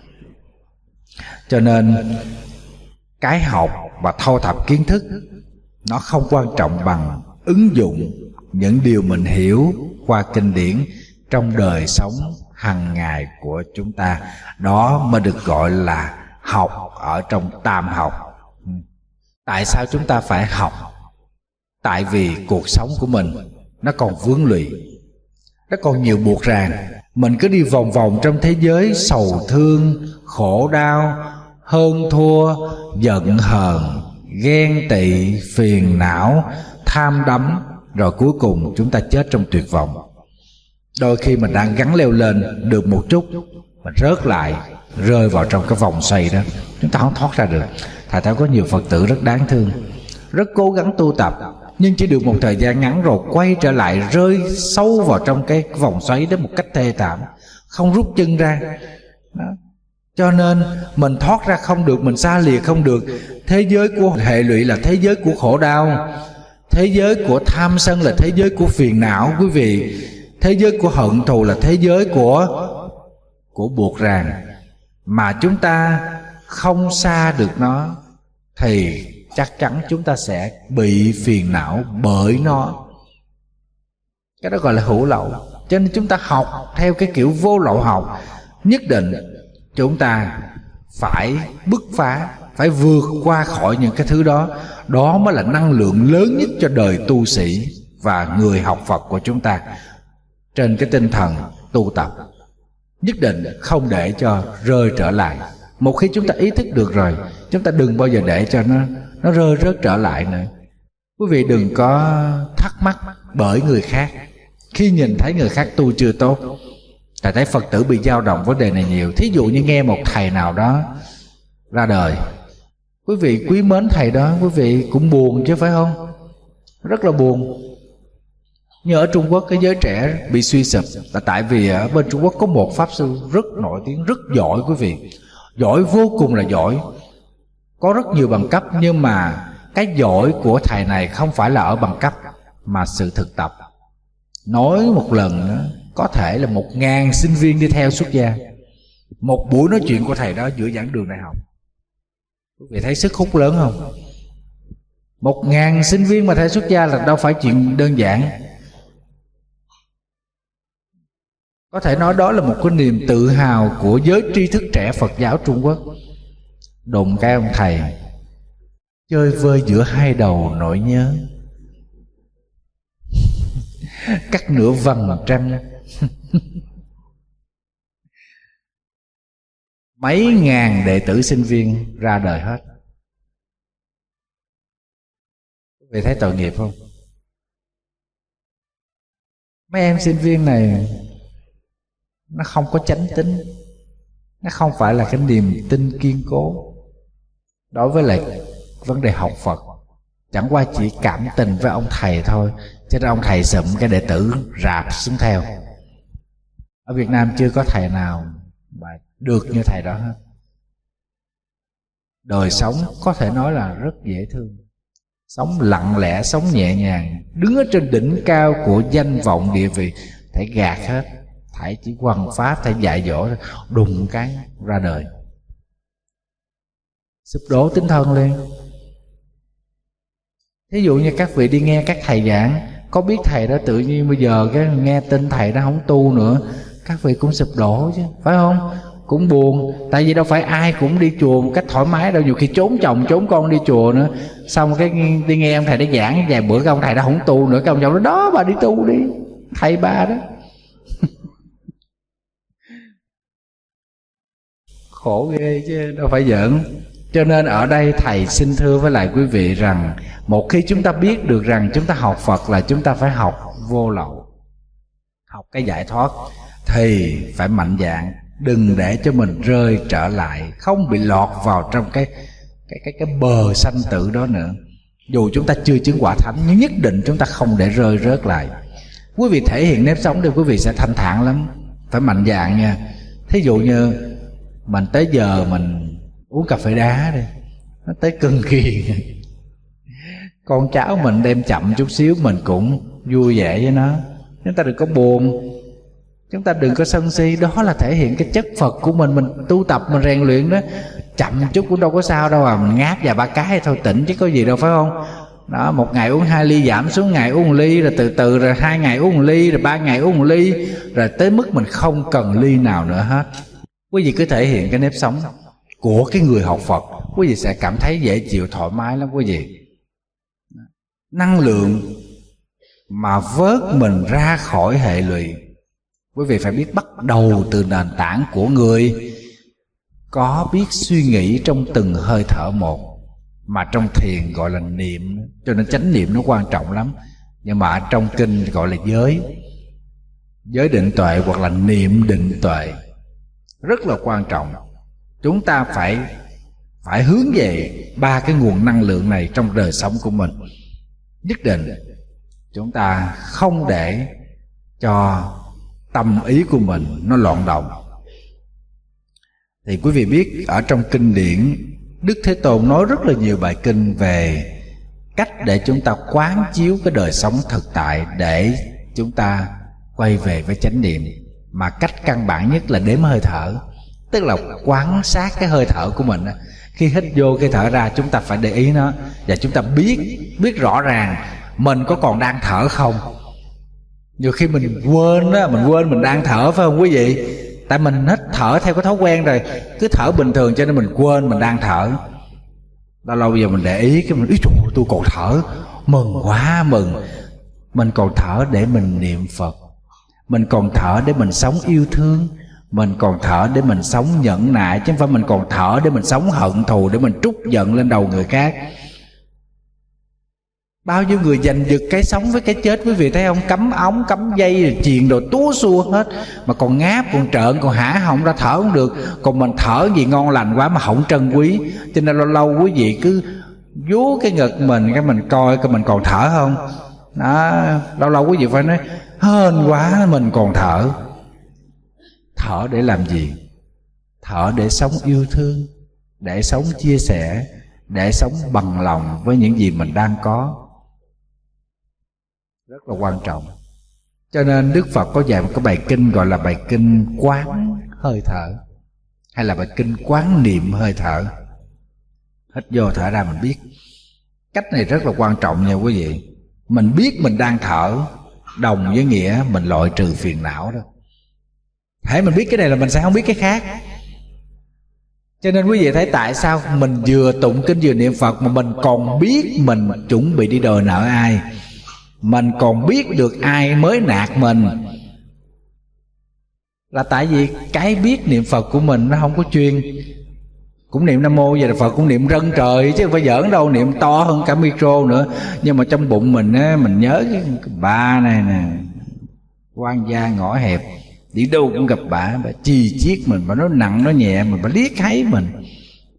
Speaker 1: Cho nên cái học và thâu thập kiến thức nó không quan trọng bằng ứng dụng những điều mình hiểu qua kinh điển trong đời sống hàng ngày của chúng ta. Đó mới được gọi là học ở trong tam học. Tại sao chúng ta phải học? Tại vì cuộc sống của mình nó còn vướng lụy, nó còn nhiều buộc ràng. Mình cứ đi vòng vòng trong thế giới sầu thương, khổ đau, hơn thua, giận hờn, ghen tị, phiền não, tham đắm, rồi cuối cùng chúng ta chết trong tuyệt vọng. Đôi khi mình đang gắng leo lên được một chút, mình rớt lại, rơi vào trong cái vòng xoay đó, chúng ta không thoát ra được. Thầy thấy có nhiều Phật tử rất đáng thương, rất cố gắng tu tập, nhưng chỉ được một thời gian ngắn rồi quay trở lại, rơi sâu vào trong cái vòng xoáy đó một cách thê thảm, không rút chân ra đó. Cho nên mình thoát ra không được, mình xa lìa không được. Thế giới của hệ lụy là thế giới của khổ đau, thế giới của tham sân là thế giới của phiền não quý vị, thế giới của hận thù là thế giới của buộc ràng. Mà chúng ta không xa được nó thì chắc chắn chúng ta sẽ bị phiền não bởi nó. Cái đó gọi là hữu lậu. Cho nên chúng ta học theo cái kiểu vô lậu học, nhất định chúng ta phải bứt phá, phải vượt qua khỏi những cái thứ đó. Đó mới là năng lượng lớn nhất cho đời tu sĩ và người học Phật của chúng ta. Trên cái tinh thần tu tập, nhất định không để cho rơi trở lại. Một khi chúng ta ý thức được rồi, chúng ta đừng bao giờ để cho nó rơi rớt trở lại nữa. Quý vị đừng có thắc mắc bởi người khác. Khi nhìn thấy người khác tu chưa tốt, thầy thấy Phật tử bị dao động vấn đề này nhiều. Thí dụ như nghe một thầy nào đó ra đời, quý vị quý mến thầy đó, quý vị cũng buồn chứ phải không? Rất là buồn. Như ở Trung Quốc, cái giới trẻ bị suy sụp là tại vì ở bên Trung Quốc có một pháp sư rất nổi tiếng, rất giỏi quý vị, giỏi vô cùng là giỏi, có rất nhiều bằng cấp. Nhưng mà cái giỏi của thầy này không phải là ở bằng cấp mà sự thực tập. Nói một lần nữa, có thể là 1000 sinh viên đi theo xuất gia. Một buổi nói chuyện của thầy đó giữa giảng đường đại học, quý vị thấy sức hút lớn không? 1000 sinh viên mà theo xuất gia là đâu phải chuyện đơn giản. Có thể nói đó là một cái niềm tự hào của giới tri thức trẻ Phật giáo Trung Quốc. Đụng cái ông thầy chơi vơi giữa hai đầu nỗi nhớ, cắt nửa vầng trăng. Mấy ngàn đệ tử sinh viên ra đời hết. Quý vị thấy tội nghiệp không? Mấy em sinh viên này nó không có chánh tín, nó không phải là cái niềm tin kiên cố đối với lại vấn đề học Phật. chẳng qua chỉ cảm tình với ông thầy thôi, cho nên ông thầy sụm cái đệ tử rạp xuống theo. Ở Việt Nam chưa có thầy nào mà được như thầy đó hết. Đời sống có thể nói là rất dễ thương, sống lặng lẽ, sống nhẹ nhàng, đứng ở trên đỉnh cao của danh vọng địa vị. Thầy gạt hết, thầy chỉ hoằng pháp, thầy dạy dỗ, đùng cái ra đời, sụp đổ tinh thần liền. Thí dụ như các vị đi nghe các thầy giảng, có biết thầy đó tự nhiên bây giờ cái nghe tin thầy đó không tu nữa, các vị cũng sụp đổ chứ, phải không? Cũng buồn, tại vì đâu phải ai cũng đi chùa một cách thoải mái đâu, nhiều khi trốn chồng trốn con đi chùa nữa, xong cái đi nghe ông thầy đó giảng vài bữa, cái ông thầy đó không tu nữa, cái ông chồng đó, đó bà đi tu đi, thầy bà đó. Khổ ghê chứ đâu phải giỡn. Cho nên ở đây thầy xin thưa với lại quý vị rằng, một khi chúng ta biết được rằng chúng ta học Phật là chúng ta phải học vô lậu, học cái giải thoát, thì phải mạnh dạn, đừng để cho mình rơi trở lại, không bị lọt vào trong cái bờ sanh tử đó nữa. Dù chúng ta chưa chứng quả thánh, nhưng nhất định chúng ta không để rơi rớt lại. Quý vị thể hiện nếp sống thì quý vị sẽ thanh thản lắm, phải mạnh dạn nha. Thí dụ như mình tới giờ mình uống cà phê đá đi, nó tới cân kiền, con cháu mình đem chậm chút xíu mình cũng vui vẻ với nó. Chúng ta đừng có buồn, chúng ta đừng có sân si. Đó là thể hiện cái chất Phật của mình tu tập, mình rèn luyện đó. Chậm chút cũng đâu có sao đâu, mình ngáp vài ba cái thôi tỉnh chứ có gì đâu, phải không? Đó, một ngày uống 2 ly, giảm xuống ngày uống 1 ly, rồi từ từ rồi 2 ngày uống 1 ly, rồi 3 ngày uống 1 ly, rồi tới mức mình không cần ly nào nữa hết. Quý vị cứ thể hiện cái nếp sống của cái người học Phật, quý vị sẽ cảm thấy dễ chịu, thoải mái lắm quý vị. Năng lượng mà vớt mình ra khỏi hệ lụy, quý vị phải biết bắt đầu từ nền tảng của người có biết suy nghĩ trong từng hơi thở một, mà trong thiền gọi là niệm, cho nên chánh niệm nó quan trọng lắm. Nhưng mà trong kinh gọi là giới định tuệ hoặc là niệm định tuệ, rất là quan trọng. Chúng ta phải hướng về 3 cái nguồn năng lượng này trong đời sống của mình. Nhất định chúng ta không để cho tâm ý của mình nó loạn động. Thì quý vị biết ở trong kinh điển, Đức Thế Tôn nói rất là nhiều bài kinh về cách để chúng ta quán chiếu cái đời sống thực tại, để chúng ta quay về với chánh niệm. Mà cách căn bản nhất là đếm hơi thở, tức là quan sát cái hơi thở của mình. Khi hít vô cái thở ra, chúng ta phải để ý nó, và chúng ta biết rõ ràng mình có còn đang thở không. Nhiều khi mình quên đó, mình đang thở, phải không quý vị? Tại mình hít thở theo cái thói quen rồi, cứ thở bình thường cho nên mình quên mình đang thở. Lâu giờ mình để ý, cái mình ý trời, tôi còn thở, mừng quá mừng. Mình còn thở để mình niệm Phật, mình còn thở để mình sống yêu thương, mình còn thở để mình sống nhẫn nại, chứ không phải mình còn thở để mình sống hận thù, để mình trút giận lên đầu người khác. Bao nhiêu người giành giật cái sống với cái chết, quý vị thấy không? Cắm ống, cắm dây, rồi chuyền đồ túa xua hết, mà còn ngáp, còn trợn, còn hả họng ra thở không được. Còn mình thở gì ngon lành quá mà không trân quý. Cho nên lâu lâu quý vị cứ vuốt cái ngực mình, cái mình coi coi mình còn thở không. Đó, lâu lâu quý vị phải nói hên quá mình còn thở. Thở để làm gì? Thở để sống yêu thương, để sống chia sẻ, để sống bằng lòng với những gì mình đang có. Rất là quan trọng. Cho nên Đức Phật có dạy một cái bài kinh gọi là bài kinh quán hơi thở, hay là bài kinh quán niệm hơi thở. Hít vô thở ra mình biết. Cách này rất là quan trọng nha quý vị. Mình biết mình đang thở đồng với nghĩa mình loại trừ phiền não đó. Hãy mình biết cái này là mình sẽ không biết cái khác. Cho nên quý vị thấy tại sao mình vừa tụng kinh vừa niệm Phật mà mình còn biết mình chuẩn bị đi đòi nợ ai, mình còn biết được ai mới nạt mình, là tại vì cái biết niệm Phật của mình nó không có chuyên. Cũng niệm Nam Mô Vậy là Phật cũng niệm rân trời chứ không phải giỡn đâu, niệm to hơn cả micro nữa. Nhưng mà trong bụng mình á, mình nhớ cái bà này nè, quan gia ngõ hẹp, đi đâu cũng gặp bà chì chiết mình, bà nói nặng nói nhẹ, mà bà liếc thấy mình.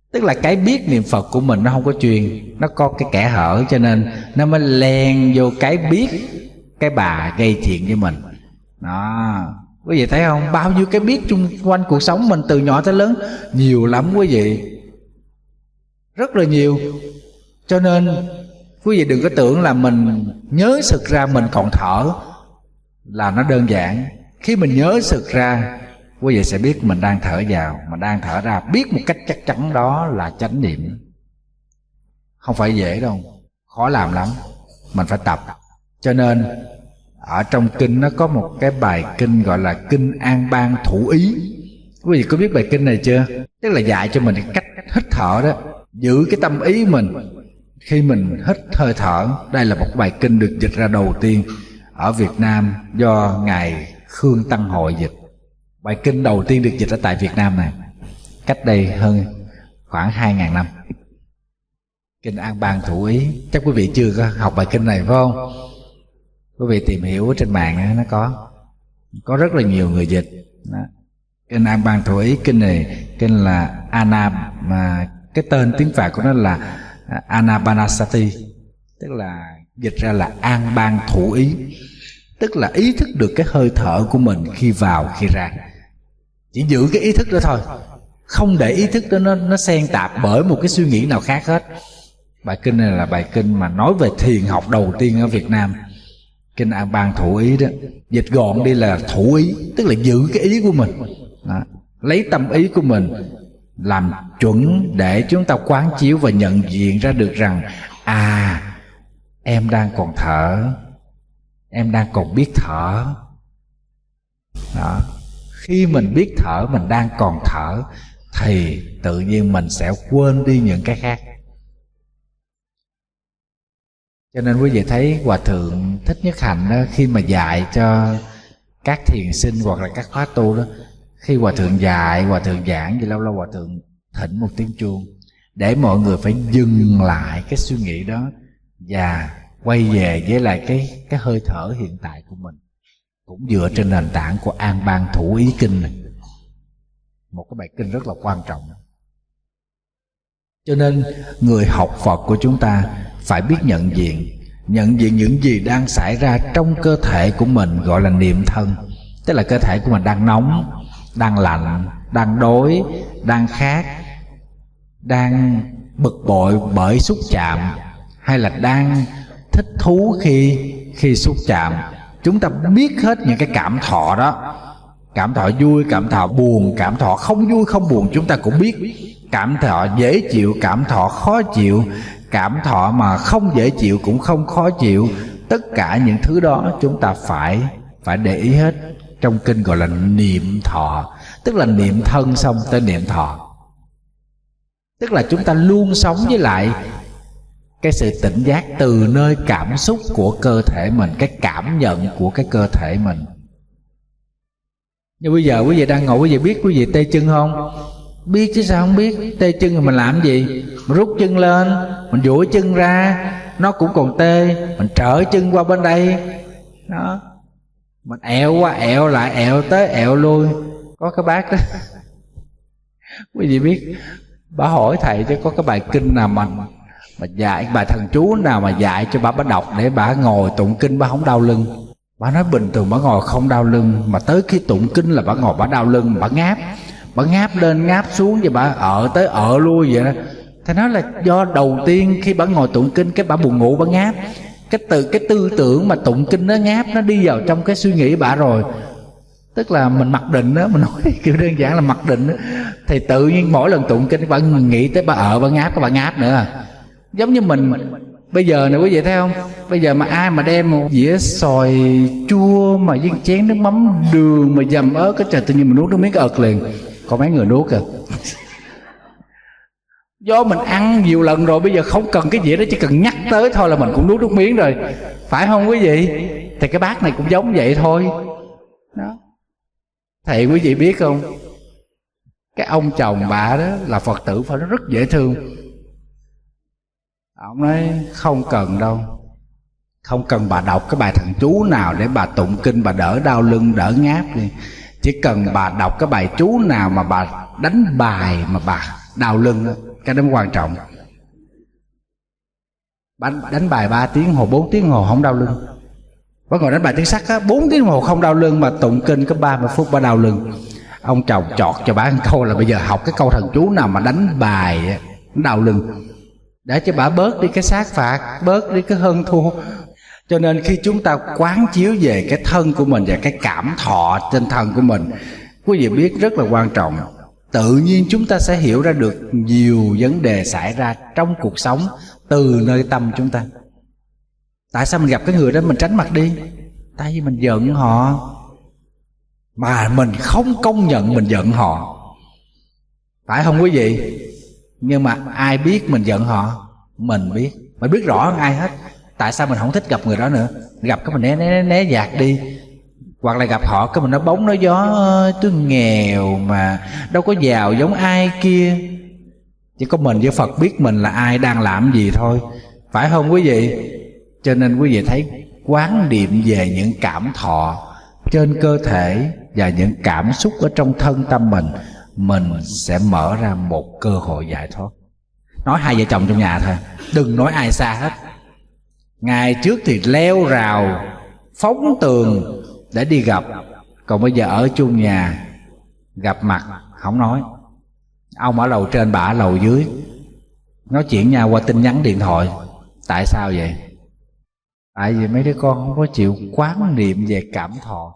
Speaker 1: Tức là cái biết niệm Phật của mình nó không có chuyên, nó có cái kẽ hở, cho nên nó mới len vô cái biết cái bà gây chuyện với mình. Đó, quý vị thấy không? Bao nhiêu cái biết chung quanh cuộc sống mình từ nhỏ tới lớn, nhiều lắm quý vị, rất là nhiều. Cho nên quý vị đừng có tưởng là mình nhớ sực ra mình còn thở là nó đơn giản. Khi mình nhớ sực ra, quý vị sẽ biết mình đang thở vào, mình đang thở ra, biết một cách chắc chắn đó là chánh niệm. Không phải dễ đâu, khó làm lắm, mình phải tập. Cho nên ở trong kinh nó có một cái bài kinh gọi là kinh An Bang Thủ Ý. Quý vị có biết bài kinh này chưa? Tức là dạy cho mình cái cách hít thở đó, giữ cái tâm ý mình khi mình hít hơi thở. Đây là một bài kinh được dịch ra đầu tiên ở Việt Nam do Ngài Khương Tăng Hội dịch. Bài kinh đầu tiên được dịch ở tại Việt Nam này, cách đây hơn khoảng 2.000 năm. Kinh An Bang Thủ Ý. Chắc quý vị chưa có học bài kinh này phải không? Quý vị tìm hiểu trên mạng nó có rất là nhiều người dịch đó. Kinh An Bang Thủ Ý. Kinh này kinh là mà cái tên tiếng Phạn của nó là Anapanasati, tức là dịch ra là an bang thủ ý, tức là ý thức được cái hơi thở của mình khi vào khi ra. Chỉ giữ cái ý thức đó thôi, không để ý thức đó nó xen tạp bởi một cái suy nghĩ nào khác hết. Bài kinh này là bài kinh mà nói về thiền học đầu tiên ở Việt Nam. Kinh An Bang Thủ Ý đó, dịch gọn đi là thủ ý, tức là giữ cái ý của mình đó. Lấy tâm ý của mình làm chuẩn để chúng ta quán chiếu và nhận diện ra được rằng em đang còn thở, em đang còn biết thở đó. Khi mình biết thở, mình đang còn thở, thì tự nhiên mình sẽ quên đi những cái khác. Cho nên quý vị thấy Hòa Thượng Thích Nhất Hạnh đó, khi mà dạy cho các thiền sinh hoặc là các khóa tu đó, khi Hòa Thượng dạy, Hòa Thượng giảng, thì lâu lâu Hòa Thượng thỉnh một tiếng chuông để mọi người phải dừng lại cái suy nghĩ đó và quay về với lại cái hơi thở hiện tại của mình, cũng dựa trên nền tảng của An Bang Thủ Ý kinh này. Một cái bài kinh rất là quan trọng. Cho nên người học Phật của chúng ta phải biết nhận diện những gì đang xảy ra trong cơ thể của mình, gọi là niệm thân. Tức là cơ thể của mình đang nóng, đang lạnh, đang đói, đang khát, đang bực bội bởi xúc chạm, hay là đang thích thú khi xúc chạm. Chúng ta biết hết những cái cảm thọ đó, cảm thọ vui, cảm thọ buồn, cảm thọ không vui không buồn chúng ta cũng biết. Cảm thọ dễ chịu, cảm thọ khó chịu, cảm thọ mà không dễ chịu cũng không khó chịu. Tất cả những thứ đó chúng ta phải để ý hết. Trong kinh gọi là niệm thọ, tức là niệm thân xong tới niệm thọ. Tức là chúng ta luôn sống với lại cái sự tỉnh giác từ nơi cảm xúc của cơ thể mình, cái cảm nhận của cái cơ thể mình. Nhưng bây giờ quý vị đang ngồi, quý vị biết quý vị tê chân không? Biết chứ sao không biết. Tê chân thì mình làm gì? Mình rút chân lên, mình duỗi chân ra, nó cũng còn tê, mình trở chân qua bên đây đó, mình ẹo qua ẹo lại, ẹo tới ẹo lui. Có cái bác đó quý vị biết, bà hỏi thầy chứ có cái bài kinh nào mà dạy, bài thần chú nào mà dạy cho bà đọc để bà ngồi tụng kinh bà không đau lưng. Bà nói bình thường bà ngồi không đau lưng, mà tới khi tụng kinh là bà ngồi bà đau lưng, bà ngáp lên ngáp xuống, và bà ở tới ở lui vậy đó. Thầy nói là do đầu tiên khi bà ngồi tụng kinh cái bà buồn ngủ bà ngáp, cái tư tưởng mà tụng kinh nó ngáp, nó đi vào trong cái suy nghĩ bà rồi. Tức là mình mặc định đó, mình nói kiểu đơn giản là mặc định đó. Thì tự nhiên mỗi lần tụng kinh bà nghĩ tới bà ở bà ngáp, bà ngáp nữa. Giống như mình bây giờ này quý vị thấy không, bây giờ mà ai mà đem một dĩa xoài chua mà với chén nước mắm đường mà dầm ớt, cái trời tự nhiên mình nuốt nước miếng ợt liền. Có mấy người nuốt kìa. Do mình ăn nhiều lần rồi, bây giờ không cần cái dĩa đó, chỉ cần nhắc tới thôi là mình cũng nuốt nước miếng rồi, phải không quý vị? Thì cái bát này cũng giống vậy thôi đó. Thầy quý vị biết không, cái ông chồng bà đó là Phật tử, phải rất dễ thương. Ông nói không cần đâu, không cần bà đọc cái bài thần chú nào để bà tụng kinh bà đỡ đau lưng đỡ ngáp đi. Chỉ cần bà đọc cái bài chú nào mà bà đánh bài mà bà đau lưng, Cái đó mới quan trọng. Đánh bài 3 tiếng hồ 4 tiếng hồ không đau lưng. Bác ngồi đánh bài tiếng sắt á, 4 tiếng hồ không đau lưng, mà tụng kinh có 30 phút bà đau lưng. Ông chồng chọt cho bà một câu là bây giờ học cái câu thần chú nào mà đánh bài đau lưng, để cho bà bớt đi cái sát phạt, bớt đi cái hơn thua. Cho nên khi chúng ta quán chiếu về cái thân của mình và cái cảm thọ trên thân của mình, quý vị biết rất là quan trọng. Tự nhiên chúng ta sẽ hiểu ra được nhiều vấn đề xảy ra trong cuộc sống từ nơi tâm chúng ta. Tại sao mình gặp cái người đó mình tránh mặt đi? Tại vì mình giận họ, mà mình không công nhận mình giận họ, phải không quý vị? Nhưng mà ai biết mình giận họ? Mình biết. Mình biết rõ hơn ai hết. Tại sao mình không thích gặp người đó nữa? Gặp cái mình né dạt đi. Hoặc là gặp họ cái mình nói bóng nói gió, tôi nghèo mà đâu có giàu giống ai kia. Chỉ có mình với Phật biết mình là ai, đang làm gì thôi, phải không quý vị? Cho nên quý vị thấy quán niệm về những cảm thọ trên cơ thể và những cảm xúc ở trong thân tâm mình sẽ mở ra một cơ hội giải thoát. Nói hai vợ chồng trong nhà thôi, đừng nói ai xa hết. Ngày trước thì leo rào phóng tường để đi gặp, còn bây giờ ở chung nhà gặp mặt không nói. Ông ở lầu trên, bà ở lầu dưới, nói chuyện nhau qua tin nhắn điện thoại. Tại sao vậy? Tại vì mấy đứa con không có chịu quán niệm về cảm thọ.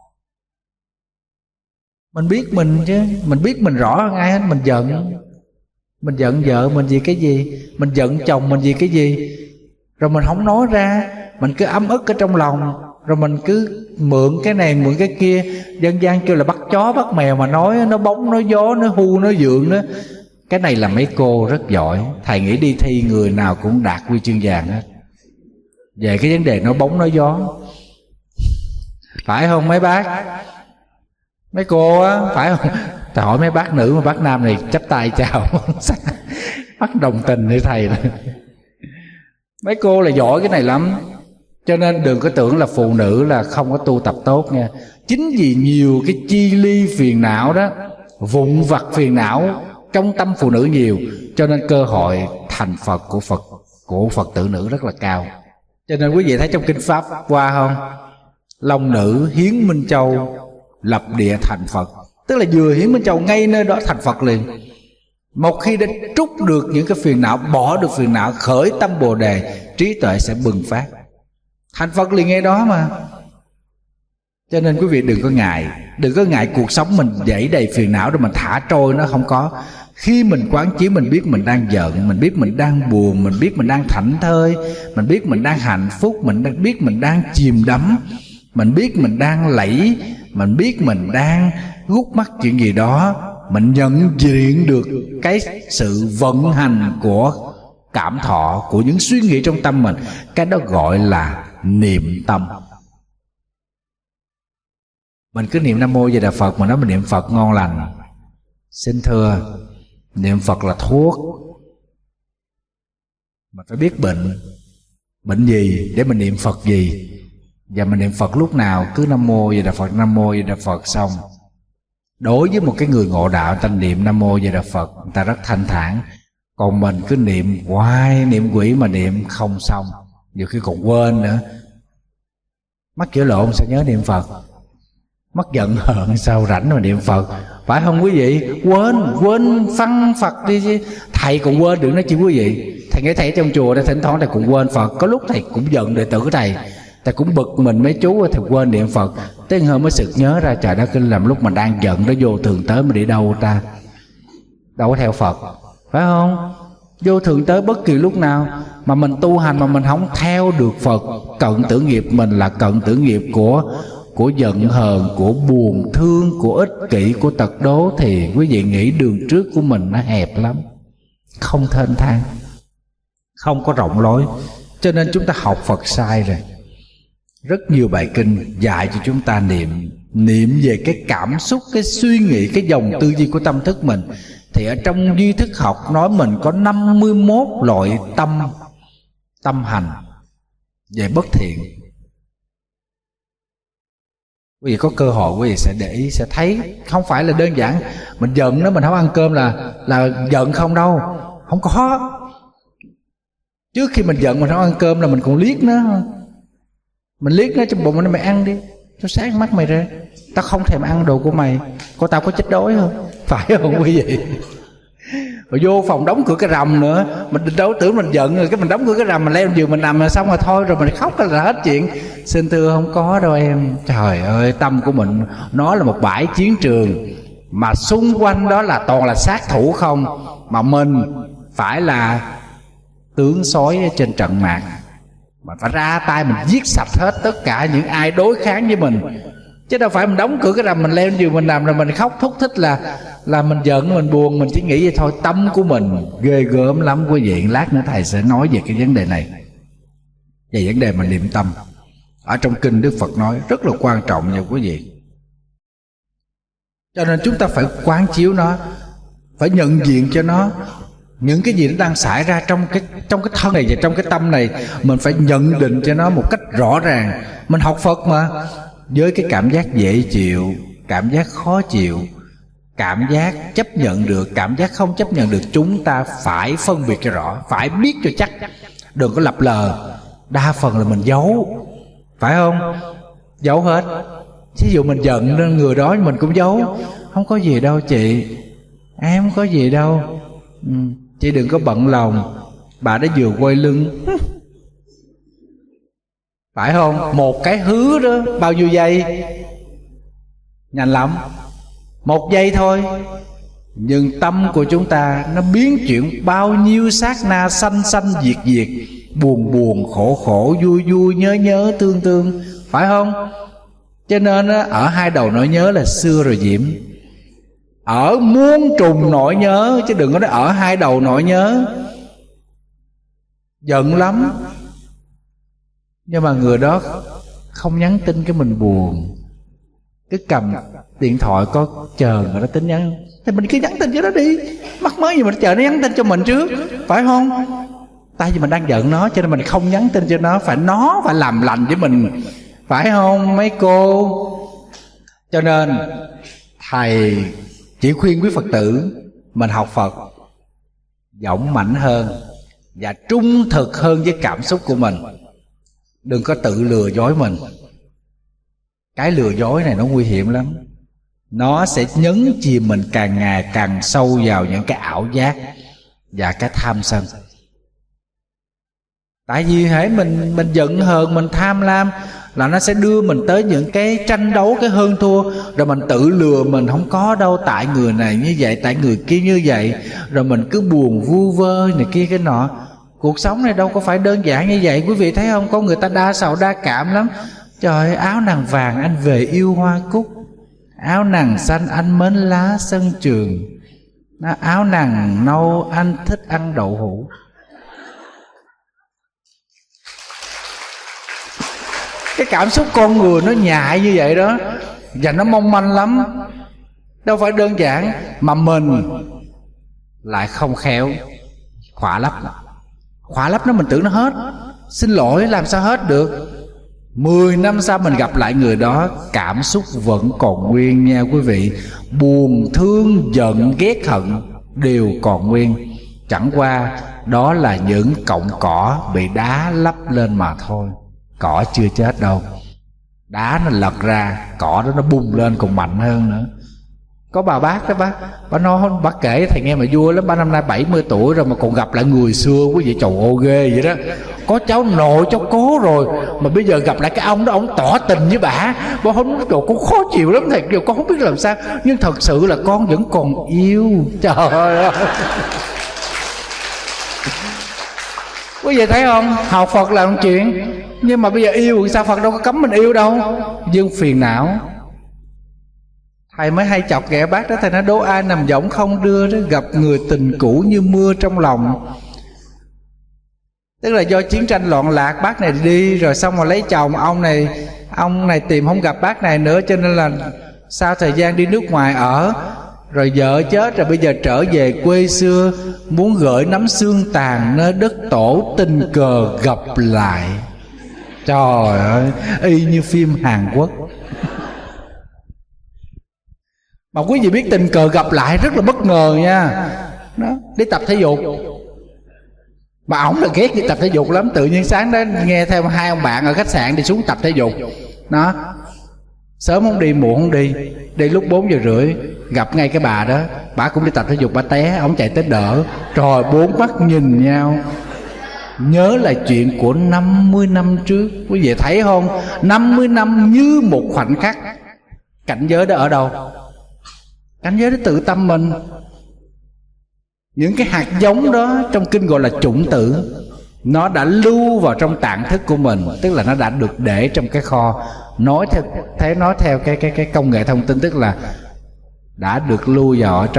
Speaker 1: Mình biết mình chứ, mình biết mình rõ hơn ai hết. Mình giận vợ mình vì cái gì, mình giận chồng mình vì cái gì, rồi mình không nói ra, mình cứ ấm ức ở trong lòng, rồi mình cứ mượn cái này mượn cái kia. Dân gian kêu là bắt chó bắt mèo mà nói, nó bóng nói gió, nó hu nó dượng đó. Cái này là mấy cô rất giỏi. Thầy nghĩ đi thi người nào cũng đạt huy chương vàng hết về cái vấn đề nói bóng nói gió, phải không mấy bác? Mấy cô á, phải không? Thầy hỏi mấy bác nữ mà bác nam này chắp tay chào bác đồng tình với thầy này. Mấy cô là giỏi cái này lắm. Cho nên đừng có tưởng là phụ nữ là không có tu tập tốt nha. Chính vì nhiều cái chi ly phiền não đó, vụn vặt phiền não trong tâm phụ nữ nhiều, cho nên cơ hội thành Phật của Phật tử nữ rất là cao. Cho nên quý vị thấy trong kinh Pháp qua không? Long nữ hiến Minh Châu lập địa thành Phật. Tức là vừa hiến Minh Châu ngay nơi đó thành Phật liền. Một khi đã trút được những cái phiền não, bỏ được phiền não, khởi tâm Bồ Đề, trí tuệ sẽ bừng phát, thành Phật liền ngay đó mà. Cho nên quý vị đừng có ngại cuộc sống mình dẫy đầy phiền não rồi mình thả trôi nó, không có. Khi mình quán chiếu, mình biết mình đang giận, mình biết mình đang buồn, mình biết mình đang thảnh thơi, mình biết mình đang hạnh phúc, mình biết mình đang chìm đắm, mình biết mình đang lẫy, mình biết mình đang gút mắt chuyện gì đó. Mình nhận diện được cái sự vận hành của cảm thọ, của những suy nghĩ trong tâm mình. Cái đó gọi là niệm tâm. Mình cứ niệm Nam Mô Di Đà Phật, mà nói mình niệm Phật ngon lành. Xin thưa, niệm Phật là thuốc. Mình phải biết bệnh gì để mình niệm Phật gì. Và mình niệm Phật lúc nào cứ Nam Mô Di Đà Phật, Nam Mô Di Đà Phật xong. Đối với một cái người ngộ đạo, người ta niệm Nam Mô Di Đà Phật, người ta rất thanh thản. Còn mình cứ niệm hoài, niệm quỷ mà niệm không xong, nhiều khi còn quên nữa. Mắc chữa lộn sao nhớ niệm Phật, mất giận hờn sao rảnh mà niệm Phật, phải không quý vị? Quên phăng Phật đi chứ. Thầy còn quên được nói chi quý vị. Thầy nghe thầy trong chùa đây thỉnh thoảng thầy cũng quên Phật. Có lúc thầy cũng giận đệ tử của thầy cũng bực mình mấy chú thầy quên niệm Phật. Tới hôm mới sực nhớ ra, trời đất, làm lúc mình đang giận nó vô thường tới mình đi đâu ta, đâu có theo Phật, phải không? Vô thường tới bất kỳ lúc nào. Mà mình tu hành mà mình không theo được Phật, cận tử nghiệp mình là cận tử nghiệp của giận hờn, của buồn thương, của ích kỷ, của tật đố, thì quý vị nghĩ đường trước của mình nó hẹp lắm, không thênh thang, không có rộng lối. Cho nên chúng ta học Phật sai rồi. Rất nhiều bài kinh dạy cho chúng ta niệm về cái cảm xúc, cái suy nghĩ, cái dòng tư duy của tâm thức mình. Thì ở trong duy thức học nói mình có 51 loại tâm hành về bất thiện. Quý vị có cơ hội quý vị sẽ để ý, sẽ thấy không phải là đơn giản mình giận nó mình không ăn cơm là giận không đâu. Không có. Trước khi mình giận mình không ăn cơm là mình còn liếc nó. Mình liếc nó trong bụng nó, mày ăn đi, cho sáng mắt mày ra. Tao không thèm ăn đồ của mày, có tao có chết đói không? Phải không quý vị? Rồi vô phòng đóng cửa cái rầm nữa. Mình đâu tưởng mình giận rồi, cái mình đóng cửa cái rầm, mình leo lên giường mình nằm rồi xong rồi thôi, rồi mình khóc là hết chuyện. Xin thưa không có đâu em. Trời ơi, tâm của mình nó là một bãi chiến trường, mà xung quanh đó là toàn là sát thủ không, mà mình phải là tướng sói trên trận mạc, mà phải ra tay mình giết sạch hết tất cả những ai đối kháng với mình. Chứ đâu phải mình đóng cửa cái rầm, mình leo lên giường mình nằm rồi mình khóc thúc thích là mình giận, mình buồn. Mình chỉ nghĩ vậy thôi. Tâm của mình ghê gớm lắm quý vị. Lát nữa thầy sẽ nói về cái vấn đề này, về vấn đề mà niệm tâm. Ở trong kinh Đức Phật nói rất là quan trọng nha quý vị. Cho nên chúng ta phải quán chiếu nó, phải nhận diện cho nó. Những cái gì nó đang xảy ra trong cái thân này và trong cái tâm này, mình phải nhận định cho nó một cách rõ ràng. Mình học Phật mà, với cái cảm giác dễ chịu, cảm giác khó chịu, cảm giác chấp nhận được, cảm giác không chấp nhận được, chúng ta phải phân biệt cho rõ, phải biết cho chắc. Đừng có lập lờ. Đa phần là mình giấu, phải không? Giấu hết. Ví dụ mình giận nên người đó mình cũng giấu. Không có gì đâu chị, em không có gì đâu, chị đừng có bận lòng, bà đã vừa quay lưng. Phải không? Một cái hứa đó bao nhiêu giây? Nhanh lắm, 1 giây thôi. Nhưng tâm của chúng ta nó biến chuyển bao nhiêu sát na, sanh sanh diệt diệt, buồn buồn khổ khổ, vui vui nhớ nhớ, thương thương, phải không? Cho nên ở hai đầu nỗi nhớ là xưa rồi diễm, ở muôn trùng nỗi nhớ, chứ đừng có nói ở hai đầu nỗi nhớ. Giận lắm, nhưng mà người đó không nhắn tin cái mình buồn, cứ cầm điện thoại có chờ người đó tính nhắn, thì mình cứ nhắn tin cho nó đi. Mắc mới gì mình chờ nó nhắn tin cho mình trước, phải không? Tại vì mình đang giận nó cho nên mình không nhắn tin cho nó phải làm lành với mình, phải không mấy cô? Cho nên thầy chỉ khuyên quý Phật tử mình học Phật dũng mãnh hơn và trung thực hơn với cảm xúc của mình. Đừng có tự lừa dối mình. Cái lừa dối này nó nguy hiểm lắm. Nó sẽ nhấn chìm mình càng ngày càng sâu vào những cái ảo giác và cái tham sân. Tại vì hễ mình giận hờn, mình tham lam là nó sẽ đưa mình tới những cái tranh đấu, cái hơn thua. Rồi mình tự lừa mình không có đâu, tại người này như vậy, tại người kia như vậy. Rồi mình cứ buồn vu vơ này kia cái nọ. Cuộc sống này đâu có phải đơn giản như vậy. Quý vị thấy không? Có người ta đa sầu đa cảm lắm. Trời ơi, áo nàng vàng anh về yêu hoa cúc, áo nàng xanh anh mến lá sân trường, áo nàng nâu anh thích ăn đậu hũ. Cái cảm xúc con người nó nhại như vậy đó, và nó mong manh lắm, đâu phải đơn giản. Mà mình lại không khéo khỏa lấp nó, mình tưởng nó hết. Xin lỗi, làm sao hết được? 10 năm sau mình gặp lại người đó, cảm xúc vẫn còn nguyên nha quý vị. Buồn, thương, giận, ghét, hận đều còn nguyên. Chẳng qua đó là những cọng cỏ bị đá lấp lên mà thôi. Cỏ chưa chết đâu, đá nó lật ra, cỏ đó nó bung lên còn mạnh hơn nữa. Có bà bác đó, bà kể thầy nghe mà vui lắm. Bà năm nay 70 tuổi rồi mà còn gặp lại người xưa, quý vị. Trời ơi ghê vậy đó. Có cháu nội cháu cố rồi mà bây giờ gặp lại cái ông đó, ông tỏ tình với bà không, con khó chịu lắm thầy, con không biết làm sao. Nhưng thật sự là con vẫn còn yêu. Trời ơi, quý vị thấy không? Học Phật là một chuyện, nhưng mà bây giờ yêu thì sao? Phật đâu có cấm mình yêu đâu. Dương phiền não. Thầy mới hay chọc ghẻ bác đó. Thầy nói đố ai nằm võng không đưa đó, gặp người tình cũ như mưa trong lòng. Tức là do chiến tranh loạn lạc, bác này đi rồi xong rồi lấy chồng, ông này tìm không gặp bác này nữa, cho nên là sau thời gian đi nước ngoài ở, rồi vợ chết rồi bây giờ trở về quê xưa, muốn gửi nắm xương tàn nơi đất tổ, tình cờ gặp lại. Trời ơi, y như phim Hàn Quốc. Mà quý vị biết tình cờ gặp lại rất là bất ngờ nha. Đó, đi tập thể dục Mà ổng là ghét đi tập thể dục lắm. Tự nhiên sáng đó nghe theo hai ông bạn ở khách sạn đi xuống tập thể dục đó. Sớm không đi, muộn không đi. Đi lúc 4 giờ rưỡi gặp ngay cái bà đó, bà cũng đi tập thể dục, bà té, ổng chạy tới đỡ. Trời, bốn mắt nhìn nhau. Nhớ lại chuyện của 50 năm trước. Quý vị thấy không? 50 năm như một khoảnh khắc. Cảnh giới đó ở đâu? Cảnh giới đó tự tâm mình. Những cái hạt giống đó trong kinh gọi là chủng tử, nó đã lưu vào trong tạng thức của mình. Tức là nó đã được để trong cái kho. Nói theo cái công nghệ thông tin, tức là đã được lưu vào ở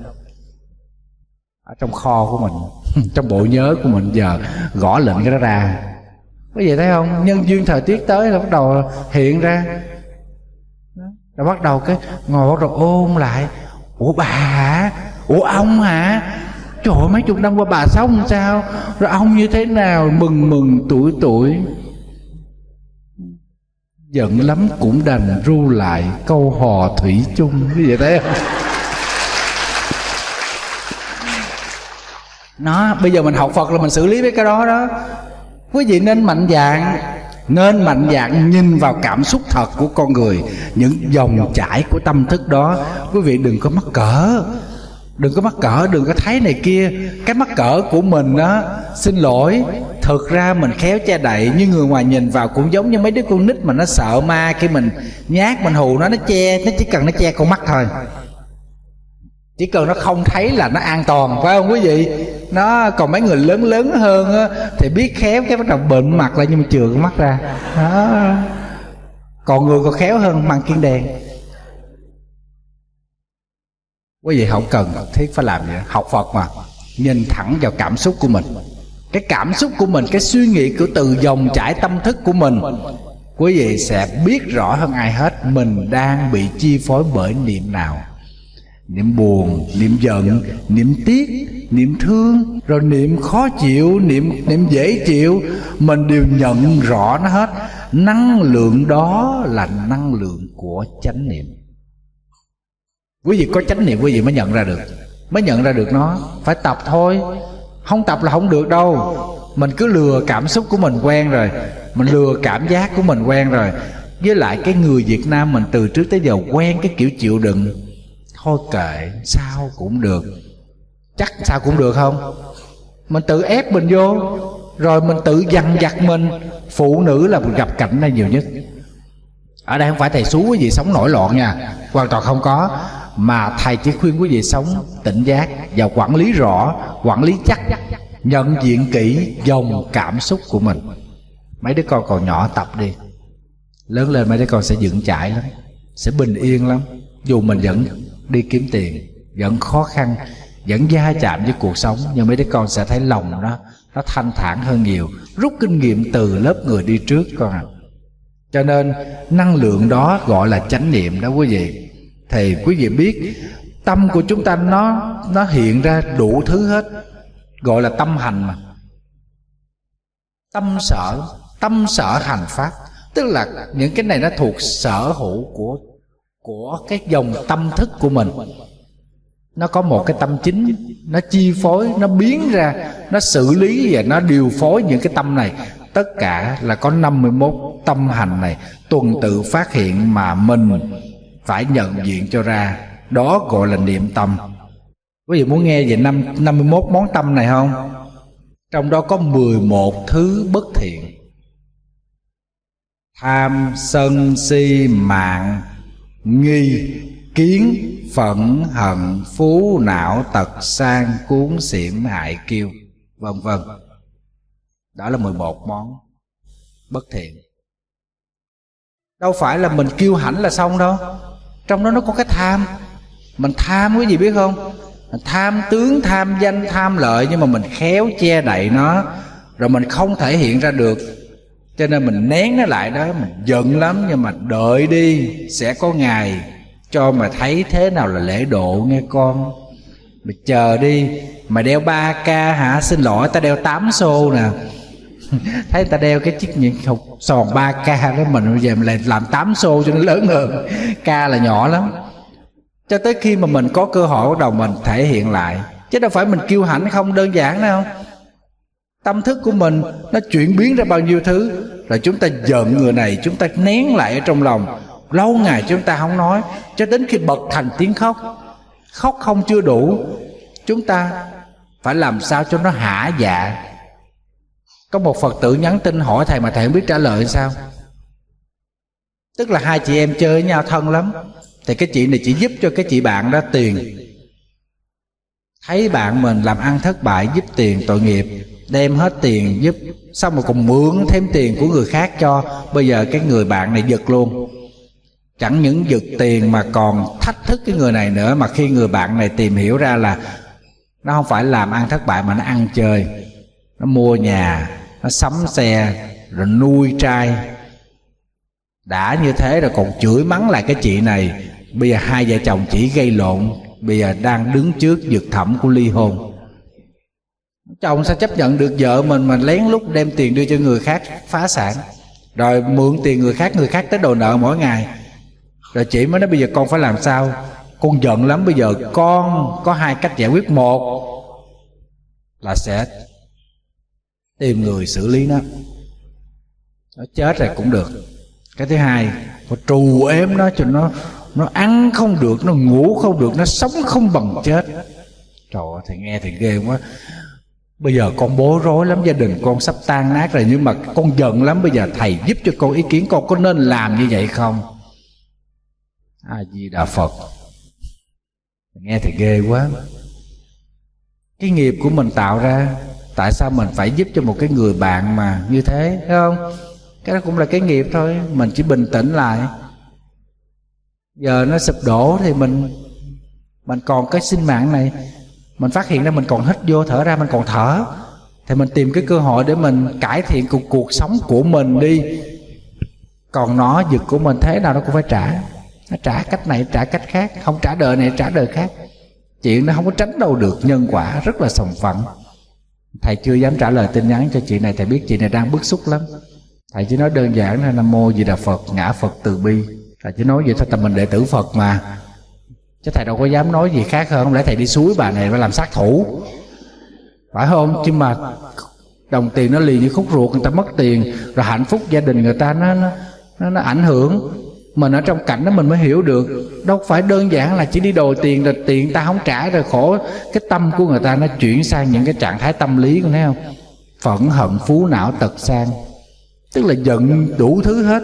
Speaker 1: trong kho của mình, trong bộ nhớ của mình. Giờ gõ lệnh cái đó ra. Quý vị thấy không? Nhân duyên thời tiết tới là bắt đầu hiện ra. Rồi bắt đầu cái ngồi bắt đầu ôn lại. Ủa bà hả? Ủa ông hả? Trời ơi, mấy chục năm qua bà sống sao? Rồi ông như thế nào? Mừng tuổi. Giận lắm cũng đành ru lại câu hò thủy chung. Quý vị thấy không? Nó bây giờ mình học Phật là mình xử lý với cái đó đó. Quý vị nên mạnh dạn nhìn vào cảm xúc thật của con người, những dòng chảy của tâm thức đó. Quý vị đừng có mắc cỡ, đừng có thấy này kia. Cái mắc cỡ của mình đó, xin lỗi, thực ra mình khéo che đậy, nhưng người ngoài nhìn vào cũng giống như mấy đứa con nít mà nó sợ ma, khi mình nhát mình hù nó che, nó chỉ cần nó che con mắt thôi, chỉ cần nó không thấy là nó an toàn, phải không quý vị? Nó còn mấy người lớn hơn á, thì biết khéo cái bắt đầu bệnh mặt lại nhưng mà chừa con mắt ra đó. Còn người còn khéo hơn mang kiên đen. Quý vị không cần thiết phải làm gì. Học Phật mà nhìn thẳng vào cảm xúc của mình. Cái cảm xúc của mình, cái suy nghĩ của từ dòng chảy tâm thức của mình, quý vị sẽ biết rõ hơn ai hết mình đang bị chi phối bởi niệm nào. Niệm buồn, niệm giận, niệm tiếc, niệm thương, rồi niệm khó chịu, niệm dễ chịu. Mình đều nhận rõ nó hết. Năng lượng đó là năng lượng của chánh niệm. Quý vị có chánh niệm quý vị mới nhận ra được nó. Phải tập thôi, không tập là không được đâu. Mình cứ lừa cảm xúc của mình quen rồi, mình lừa cảm giác của mình quen rồi. Với lại cái người Việt Nam mình từ trước tới giờ quen cái kiểu chịu đựng. Thôi kệ, sao cũng được. Chắc sao cũng được không? Mình tự ép mình vô, rồi mình tự dằn vặt mình. Phụ nữ là gặp cảnh này nhiều nhất. Ở đây không phải thầy xú quý vị sống nổi loạn nha, hoàn toàn không có. Mà thầy chỉ khuyên quý vị sống tỉnh giác và quản lý rõ, quản lý chắc, nhận diện kỹ dòng cảm xúc của mình. Mấy đứa con còn nhỏ tập đi, lớn lên mấy đứa con sẽ vững chãi lắm, sẽ bình yên lắm. Dù mình vẫn đi kiếm tiền, vẫn khó khăn, vẫn va chạm với cuộc sống, nhưng mấy đứa con sẽ thấy lòng nó thanh thản hơn nhiều. Rút kinh nghiệm từ lớp người đi trước con ạ. Cho nên năng lượng đó gọi là chánh niệm đó quý vị. Thì quý vị biết tâm của chúng ta nó hiện ra đủ thứ hết, gọi là tâm hành mà. Tâm sở hành pháp, tức là những cái này nó thuộc sở hữu của cái dòng tâm thức của mình. Nó có một cái tâm chính, nó chi phối, nó biến ra, nó xử lý và nó điều phối những cái tâm này. Tất cả là có 51 tâm hành này tuần tự phát hiện mà mình phải nhận diện cho ra. Đó gọi là niệm tâm. Quý vị muốn nghe về 51 món tâm này không? Trong đó có 11 thứ bất thiện: tham, sân, si, mạn, nghi, kiến, phẫn, hận, phú, não, tật, sang, cuốn, xỉm, hại, kiêu, vân vân. Đó là 11 món bất thiện. Đâu phải là mình kiêu hãnh là xong đâu. Trong đó nó có cái tham. Mình tham quý vị biết không? Mình tham tướng, tham danh, tham lợi, nhưng mà mình khéo che đậy nó, rồi mình không thể hiện ra được. Cho nên mình nén nó lại đó. Mình giận lắm, nhưng mà đợi đi, sẽ có ngày cho mà thấy thế nào là lễ độ nghe con. Mày chờ đi. Mày đeo 3K hả? Xin lỗi, ta đeo 8 xô nè. Thấy ta đeo cái chiếc nhẫn hột sòn 3K đó, mình bây giờ mình lại làm 8 xô cho nó lớn hơn. K là nhỏ lắm. Cho tới khi mà mình có cơ hội bắt đầu mình thể hiện lại. Chứ đâu phải mình kiêu hãnh không đơn giản đâu. Tâm thức của mình nó chuyển biến ra bao nhiêu thứ, rồi chúng ta giận người này, chúng ta nén lại ở trong lòng, lâu ngày chúng ta không nói, cho đến khi bật thành tiếng khóc. Khóc không chưa đủ, chúng ta phải làm sao cho nó hả dạ. Có một Phật tử nhắn tin hỏi thầy mà thầy không biết trả lời sao. Tức là hai chị em chơi với nhau thân lắm, thì cái chị này chỉ giúp cho cái chị bạn đó tiền. Thấy bạn mình làm ăn thất bại, giúp tiền tội nghiệp, đem hết tiền giúp, xong rồi còn mượn thêm tiền của người khác cho. Bây giờ cái người bạn này giật luôn. Chẳng những giật tiền mà còn thách thức cái người này nữa. Mà khi người bạn này tìm hiểu ra là nó không phải làm ăn thất bại mà nó ăn chơi, nó mua nhà, nó sắm xe, rồi nuôi trai. Đã như thế rồi còn chửi mắng lại cái chị này. Bây giờ hai vợ chồng chỉ gây lộn, bây giờ đang đứng trước vực thẳm của ly hôn. Chồng sao chấp nhận được vợ mình mà lén lút đem tiền đưa cho người khác phá sản, rồi mượn tiền người khác tới đòi nợ mỗi ngày. Rồi chị mới nói bây giờ con phải làm sao? Con giận lắm, bây giờ con có hai cách giải quyết. Một là sẽ tìm người xử lý nó chết rồi cũng được. Cái thứ hai, có trù ếm nó cho nó ăn không được, nó ngủ không được, nó sống không bằng chết. Trời ơi, thầy nghe thì ghê quá. Bây giờ con bối rối lắm, gia đình con sắp tan nát rồi, nhưng mà con giận lắm. Bây giờ thầy giúp cho con ý kiến, con có nên làm như vậy không? A Di Đà Phật. Nghe thì ghê quá. Cái nghiệp của mình tạo ra, tại sao mình phải giúp cho một cái người bạn mà như thế, thấy không? Cái đó cũng là cái nghiệp thôi. Mình chỉ bình tĩnh lại. Giờ nó sụp đổ thì mình còn cái sinh mạng này, mình phát hiện ra mình còn hít vô thở ra, mình còn thở, thì mình tìm cái cơ hội để mình cải thiện cuộc sống của mình đi. Còn nó giật của mình thế nào nó cũng phải trả. Nó trả cách này trả cách khác, không trả đời này trả đời khác. Chuyện nó không có tránh đâu được, nhân quả rất là sòng phẳng. Thầy chưa dám trả lời tin nhắn cho chị này, thầy biết chị này đang bức xúc lắm. Thầy chỉ nói đơn giản là Nam Mô Di Đà Phật, ngã Phật từ bi. Thầy chỉ nói vậy thôi, tại mình đệ tử Phật mà, chứ thầy đâu có dám nói gì khác hơn. Không lẽ thầy đi suối bà này phải làm sát thủ, phải không? Chứ mà đồng tiền nó lì như khúc ruột, người ta mất tiền, rồi hạnh phúc gia đình người ta nó ảnh hưởng. Mình ở trong cảnh đó mình mới hiểu được. Đâu phải đơn giản là chỉ đi đòi tiền rồi tiền ta không trả rồi khổ. Cái tâm của người ta nó chuyển sang những cái trạng thái tâm lý, con thấy không? Phẫn hận phú não tật sang, tức là giận đủ thứ hết.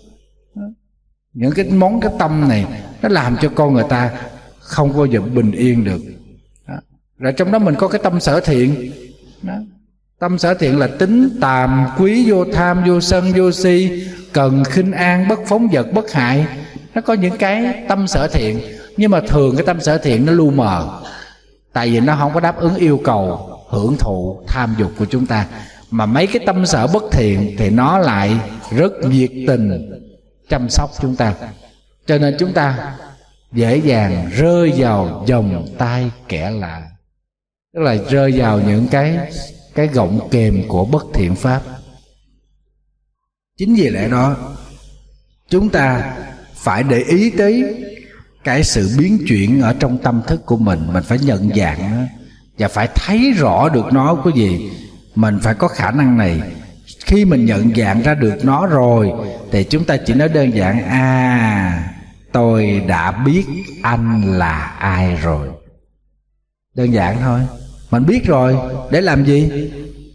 Speaker 1: Những cái tâm này nó làm cho con người ta không bao giờ bình yên được. Rồi trong đó mình có cái tâm sở thiện. Tâm sở thiện là tính tàm quý, vô tham, vô sân, vô si, cần khinh an, bất phóng vật, bất hại. Nó có những cái tâm sở thiện. Nhưng mà thường cái tâm sở thiện nó lu mờ, tại vì nó không có đáp ứng yêu cầu hưởng thụ tham dục của chúng ta. Mà mấy cái tâm sở bất thiện thì nó lại rất nhiệt tình chăm sóc chúng ta. Cho nên chúng ta dễ dàng rơi vào vòng tay kẻ lạ, tức là rơi vào những cái gọng kềm của bất thiện pháp. Chính vì lẽ đó chúng ta phải để ý tới cái sự biến chuyển ở trong tâm thức của mình. Mình phải nhận dạng nó và phải thấy rõ được nó. Quý vị, mình phải có khả năng này. Khi mình nhận dạng ra được nó rồi thì chúng ta chỉ nói đơn giản: tôi đã biết anh là ai rồi. Đơn giản thôi. Mình biết rồi, để làm gì?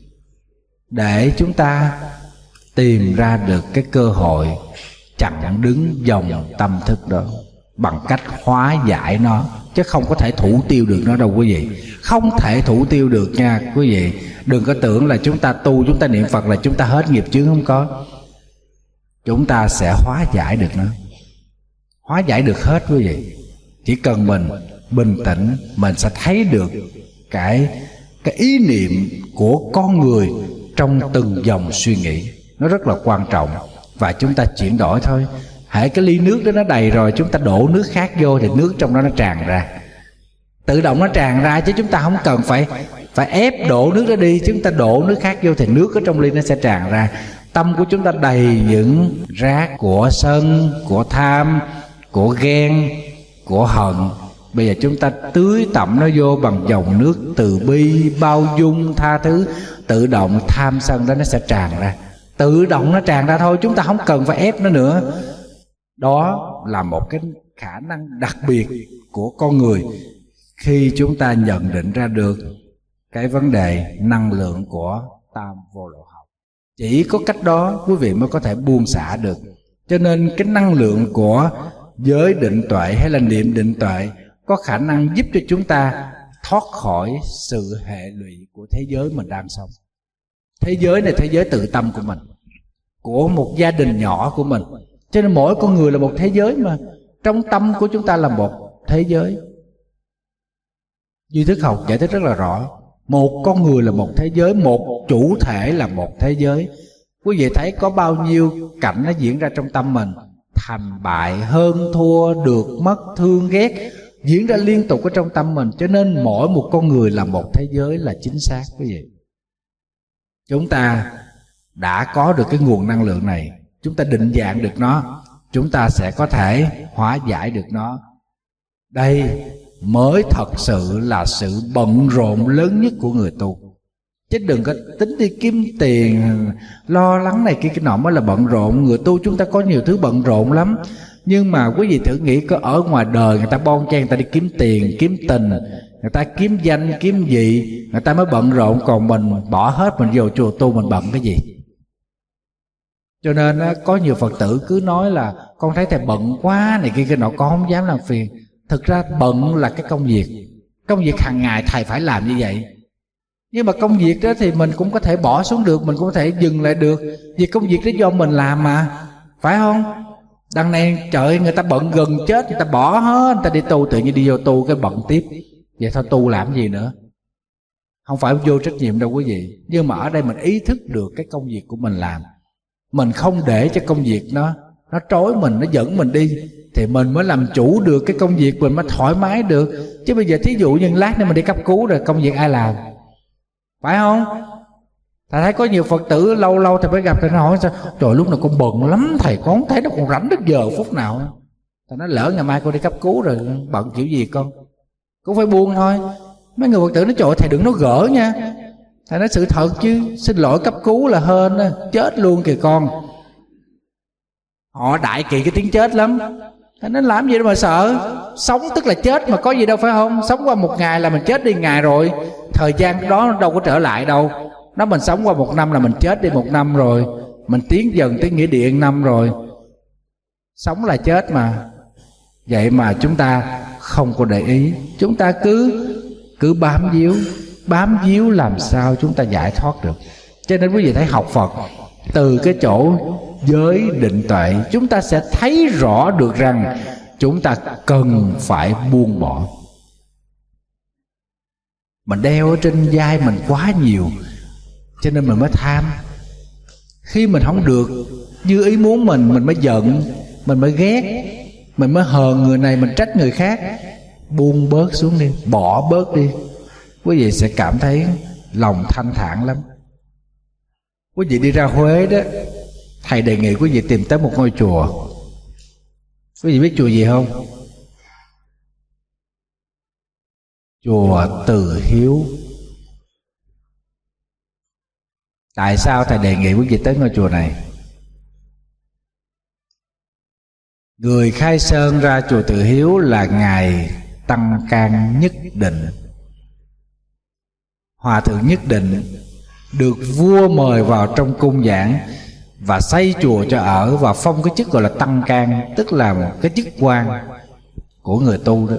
Speaker 1: Để chúng ta tìm ra được cái cơ hội chặn đứng dòng tâm thức đó bằng cách hóa giải nó, chứ không có thể thủ tiêu được nó đâu quý vị. Không thể thủ tiêu được nha quý vị. Đừng có tưởng là chúng ta tu, chúng ta niệm Phật là chúng ta hết nghiệp chướng, không có. Chúng ta sẽ hóa giải được nó, hóa giải được hết quý vị. Chỉ cần mình bình tĩnh, mình sẽ thấy được cái ý niệm của con người trong từng dòng suy nghĩ. Nó rất là quan trọng. Và chúng ta chuyển đổi thôi. Hễ cái ly nước đó nó đầy rồi, chúng ta đổ nước khác vô thì nước trong đó nó tràn ra, tự động nó tràn ra, chứ chúng ta không cần phải ép đổ nước đó đi. Chúng ta đổ nước khác vô thì nước ở trong ly nó sẽ tràn ra. Tâm của chúng ta đầy những rác của sân, của tham, của ghen, của hận, Bây giờ chúng ta tưới tẩm nó vô bằng dòng nước từ bi, bao dung, tha thứ. Tự động tham sân đó nó sẽ tràn ra, tự động nó tràn ra thôi, chúng ta không cần phải ép nó nữa. Đó là một cái khả năng đặc biệt của con người khi chúng ta nhận định ra được cái vấn đề năng lượng của tam vô lậu học. Chỉ có cách đó quý vị mới có thể buông xả được. Cho nên cái năng lượng của giới định tuệ hay là niệm định tuệ có khả năng giúp cho chúng ta thoát khỏi sự hệ lụy của thế giới mình đang sống. Thế giới này thế giới tự tâm của mình, của một gia đình nhỏ của mình. Cho nên mỗi con người là một thế giới, mà trong tâm của chúng ta là một thế giới. Duy thức học giải thích rất là rõ. Một con người là một thế giới, một chủ thể là một thế giới. Quý vị thấy có bao nhiêu cảnh nó diễn ra trong tâm mình, thành bại, hơn thua, được mất, thương ghét, diễn ra liên tục ở trong tâm mình. Cho nên mỗi một con người là một thế giới là chính xác quý vị. Chúng ta đã có được cái nguồn năng lượng này, chúng ta định dạng được nó, chúng ta sẽ có thể hóa giải được nó. Đây mới thật sự là sự bận rộn lớn nhất của người tu. Chứ đừng có tính đi kiếm tiền, lo lắng này kia cái nọ mới là bận rộn. Người tu chúng ta có nhiều thứ bận rộn lắm. Nhưng mà quý vị thử nghĩ, có ở ngoài đời người ta bon chen, người ta đi kiếm tiền, kiếm tình, người ta kiếm danh, kiếm vị, người ta mới bận rộn. Còn mình bỏ hết mình vô chùa tu, mình bận cái gì? Cho nên có nhiều Phật tử cứ nói là con thấy thầy bận quá này kia cái nọ, con không dám làm phiền. Thực ra bận là cái công việc hàng ngày thầy phải làm như vậy. Nhưng mà công việc đó thì mình cũng có thể bỏ xuống được, mình cũng có thể dừng lại được, vì công việc đó do mình làm mà, phải không? Đằng này trời, người ta bận gần chết, người ta bỏ hết, người ta đi tu, tự nhiên đi vô tu cái bận tiếp. Vậy thôi tu làm gì nữa? Không phải vô trách nhiệm đâu quý vị. Nhưng mà ở đây mình ý thức được cái công việc của mình làm, mình không để cho công việc nó trói mình, nó dẫn mình đi, thì mình mới làm chủ được cái công việc, mình mới thoải mái được. Chứ bây giờ thí dụ như lát nữa mình đi cấp cứu rồi, công việc ai làm? Phải không? Thầy thấy có nhiều Phật tử lâu lâu thầy mới gặp, thầy hỏi sao trời lúc nào con bận lắm thầy, con không thấy nó còn rảnh được giờ phút nào. Thầy nói lỡ ngày mai con đi cấp cứu rồi, bận kiểu gì con cũng phải buông thôi. Mấy người Phật tử nói trời thầy đừng nói gỡ nha. Thầy nói sự thật chứ, xin lỗi cấp cứu là hên chết luôn kìa con. Họ đại kỵ cái tiếng chết lắm. Thầy nói làm gì đâu mà sợ, sống tức là chết mà, có gì đâu phải không? Sống qua một ngày là mình chết đi ngày rồi, thời gian đó đâu có trở lại đâu. Nó mình sống qua một năm là mình chết đi một năm rồi, mình tiến dần tới nghĩa địa năm rồi. Sống là chết mà. Vậy mà chúng ta không có để ý, chúng ta cứ bám víu làm sao chúng ta giải thoát được. Cho nên quý vị thấy học Phật từ cái chỗ giới định tuệ, chúng ta sẽ thấy rõ được rằng chúng ta cần phải buông bỏ. Mình đeo ở trên vai mình quá nhiều, cho nên mình mới tham. Khi mình không được như ý muốn mình mới giận, mình mới ghét, mình mới hờn người này, mình trách người khác. Buông bớt xuống đi, bỏ bớt đi, quý vị sẽ cảm thấy lòng thanh thản lắm. Quý vị đi ra Huế đó, thầy đề nghị quý vị tìm tới một ngôi chùa. Quý vị biết chùa gì không? Chùa Từ Hiếu. Tại sao thầy đề nghị quý vị tới ngôi chùa này? Người khai sơn ra chùa Từ Hiếu là Ngài Tăng Can Nhất Định. Hòa thượng Nhất Định được vua mời vào trong cung giảng và xây chùa cho ở, và phong cái chức gọi là Tăng Can, tức là một cái chức quan của người tu đó,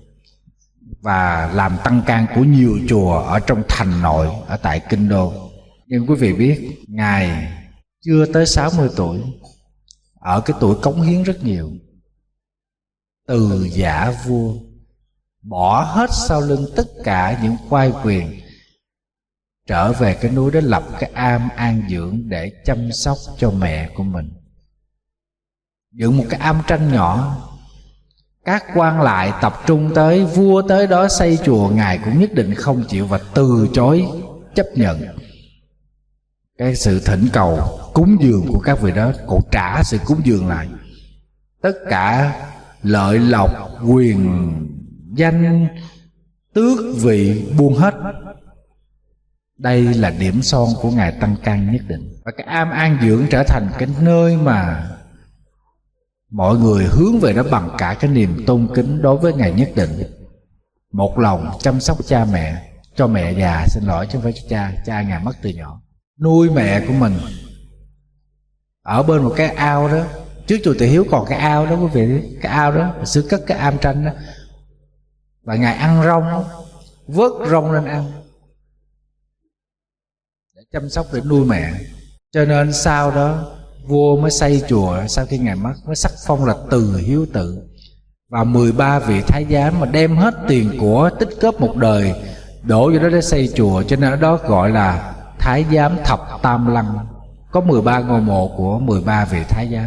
Speaker 1: và làm tăng can của nhiều chùa ở trong thành nội ở tại Kinh Đô. Nhưng quý vị biết Ngài chưa tới 60 tuổi, ở cái tuổi cống hiến rất nhiều, từ giả vua, bỏ hết sau lưng tất cả những khoai quyền, trở về cái núi đó lập cái am an dưỡng để chăm sóc cho mẹ của mình. Dựng một cái am tranh nhỏ, các quan lại tập trung tới, vua tới đó xây chùa, Ngài cũng nhất định không chịu và từ chối chấp nhận cái sự thỉnh cầu cúng dường của các vị đó, còn trả sự cúng dường lại. Tất cả lợi lộc, quyền danh, tước vị buông hết. Đây là điểm son của Ngài Tăng Căn Nhất Định. Và cái am an dưỡng trở thành cái nơi mà mọi người hướng về đó bằng cả cái niềm tôn kính đối với Ngài Nhất Định. Một lòng chăm sóc cha mẹ, cho mẹ già, xin lỗi chứ không phải cho cha. Cha Ngài mất từ nhỏ. Nuôi mẹ của mình ở bên một cái ao đó. Trước chùa Từ Hiếu còn cái ao đó quý vị. Cái ao đó xưa cất cái am tranh đó. Và Ngài ăn rong, vớt rong lên ăn để chăm sóc, để nuôi mẹ. Cho nên sau đó vua mới xây chùa. Sau khi Ngài mất mới sắc phong là Từ Hiếu Tự. Và 13 vị thái giám mà đem hết tiền của tích góp một đời đổ vô đó để xây chùa. Cho nên ở đó gọi là Thái Giám Thập Tam Lăng. Có 13 ngôi mộ của 13 vị thái giám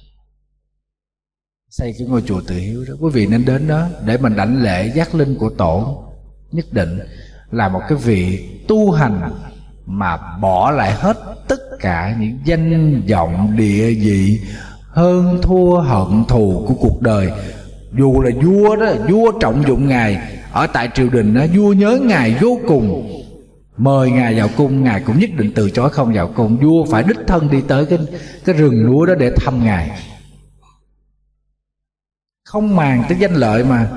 Speaker 1: xây cái ngôi chùa Từ Hiếu đó. Quý vị nên đến đó để mình đảnh lễ giác linh của Tổ Nhất Định, là một cái vị tu hành mà bỏ lại hết tất cả những danh vọng, địa vị, hơn thua, hận thù của cuộc đời. Dù là vua đó, vua trọng dụng Ngài ở tại triều đình đó, vua nhớ Ngài vô cùng, mời Ngài vào cung, Ngài cũng nhất định từ chối không vào cung. Vua phải đích thân đi tới cái rừng núi đó để thăm Ngài, không màng tới danh lợi mà.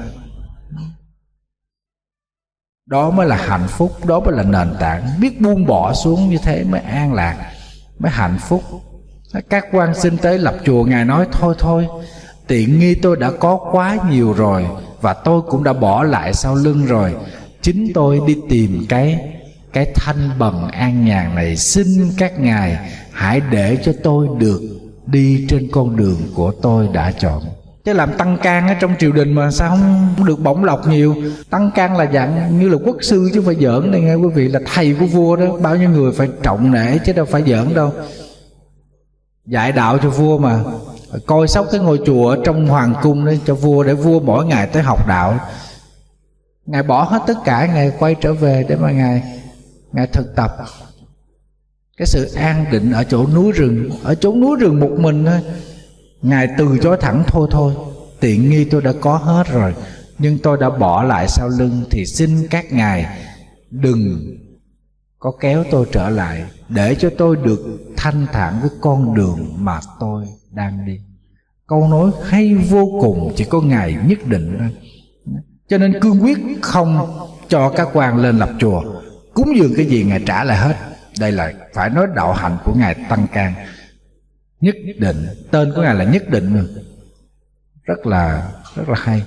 Speaker 1: Đó mới là hạnh phúc, đó mới là nền tảng. Biết buông bỏ xuống như thế mới an lạc, mới hạnh phúc. Các quan xin tới lập chùa, Ngài nói thôi, tiện nghi tôi đã có quá nhiều rồi, và tôi cũng đã bỏ lại sau lưng rồi. Chính tôi đi tìm cái thanh bần an nhàn này. Xin các ngài hãy để cho tôi được đi trên con đường của tôi đã chọn. Chứ làm tăng can ở trong triều đình mà sao không được bổng lộc nhiều. Tăng can là dạng như là quốc sư chứ không phải giỡn đây nghe quý vị, là thầy của vua đó. Bao nhiêu người phải trọng nể chứ đâu phải giỡn đâu. Dạy đạo cho vua mà, coi sóc cái ngôi chùa ở trong hoàng cung đấy cho vua, để vua mỗi ngày tới học đạo. Ngài bỏ hết tất cả, Ngài quay trở về để mà Ngài thực tập cái sự an định ở chỗ núi rừng. Ở chỗ núi rừng một mình thôi, Ngài từ chối thẳng thôi, tiện nghi tôi đã có hết rồi, nhưng tôi đã bỏ lại sau lưng. Thì xin các ngài đừng có kéo tôi trở lại, để cho tôi được thanh thản với con đường mà tôi đang đi. Câu nói hay vô cùng, chỉ có Ngài Nhất Định thôi. Cho nên cương quyết không cho các quan lên lập chùa, cúng dường cái gì Ngài trả lại hết. Đây là phải nói đạo hạnh của Ngài Tăng Can Nhất Định. Tên của Ngài là Nhất Định, rất là hay.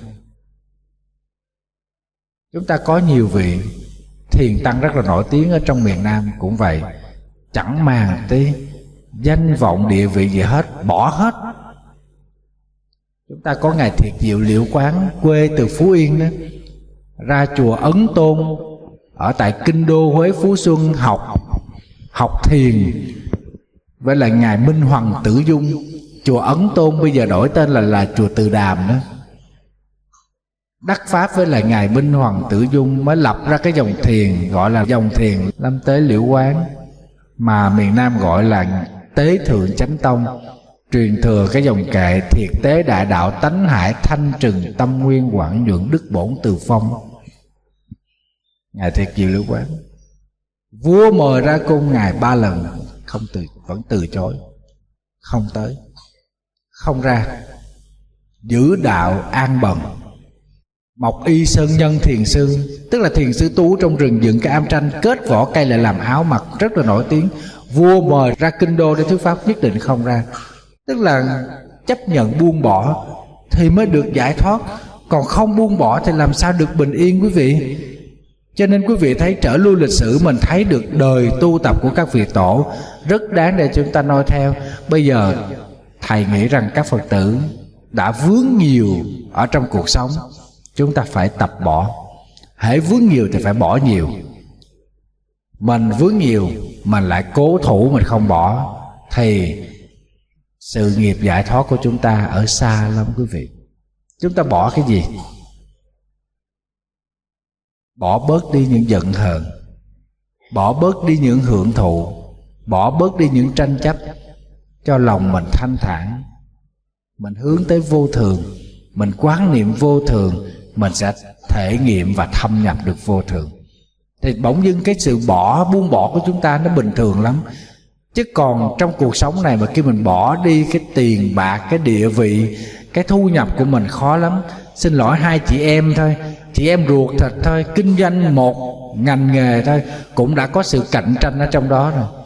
Speaker 1: Chúng ta có nhiều vị thiền tăng rất là nổi tiếng ở trong miền Nam cũng vậy, chẳng màng tới danh vọng địa vị gì hết, bỏ hết. Chúng ta có Ngài Thiệt Diệu Liệu Quán, quê từ Phú Yên đó, ra chùa Ấn Tôn ở tại kinh đô Huế Phú Xuân học thiền với là Ngài Minh Hoàng Tử Dung. Chùa Ấn Tôn bây giờ đổi tên là chùa Từ Đàm đó. Đắc pháp với là Ngài Minh Hoàng Tử Dung mới lập ra cái dòng thiền gọi là dòng thiền Lâm Tế Liễu Quán, mà miền Nam gọi là Tế Thượng Chánh Tông, truyền thừa cái dòng kệ Thiệt Tế Đại Đạo Tánh Hải Thanh Trừng Tâm Nguyên Quảng Nhuận Đức Bổn Từ Phong. Ngài Thiệt Diệu Liễu Quán, vua mời ra cung Ngài 3 lần vẫn từ chối, không tới, không ra. Giữ đạo an bần. Mộc Y Sơn Nhân Thiền Sư, tức là thiền sư tu trong rừng dựng cái am tranh, kết vỏ cây lại làm áo mặc, rất là nổi tiếng. Vua mời ra kinh đô để thuyết pháp, nhất định không ra. Tức là chấp nhận buông bỏ thì mới được giải thoát, còn không buông bỏ thì làm sao được bình yên quý vị. Cho nên quý vị thấy trở lui lịch sử, mình thấy được đời tu tập của các vị tổ rất đáng để chúng ta noi theo. Bây giờ thầy nghĩ rằng các Phật tử đã vướng nhiều ở trong cuộc sống, chúng ta phải tập bỏ. Hễ vướng nhiều thì phải bỏ nhiều. Mình vướng nhiều, mình lại cố thủ mình không bỏ, thì sự nghiệp giải thoát của chúng ta ở xa lắm quý vị. Chúng ta bỏ cái gì? Bỏ bớt đi những giận hờn, bỏ bớt đi những hưởng thụ, bỏ bớt đi những tranh chấp, cho lòng mình thanh thản. Mình hướng tới vô thường, mình quán niệm vô thường, mình sẽ thể nghiệm và thâm nhập được vô thường. Thì bỗng dưng cái sự buông bỏ của chúng ta nó bình thường lắm. Chứ còn trong cuộc sống này mà khi mình bỏ đi cái tiền bạc, cái địa vị, cái thu nhập của mình khó lắm. Xin lỗi, hai chị em thôi, chị em ruột thịt thôi, kinh doanh một ngành nghề thôi, cũng đã có sự cạnh tranh ở trong đó rồi.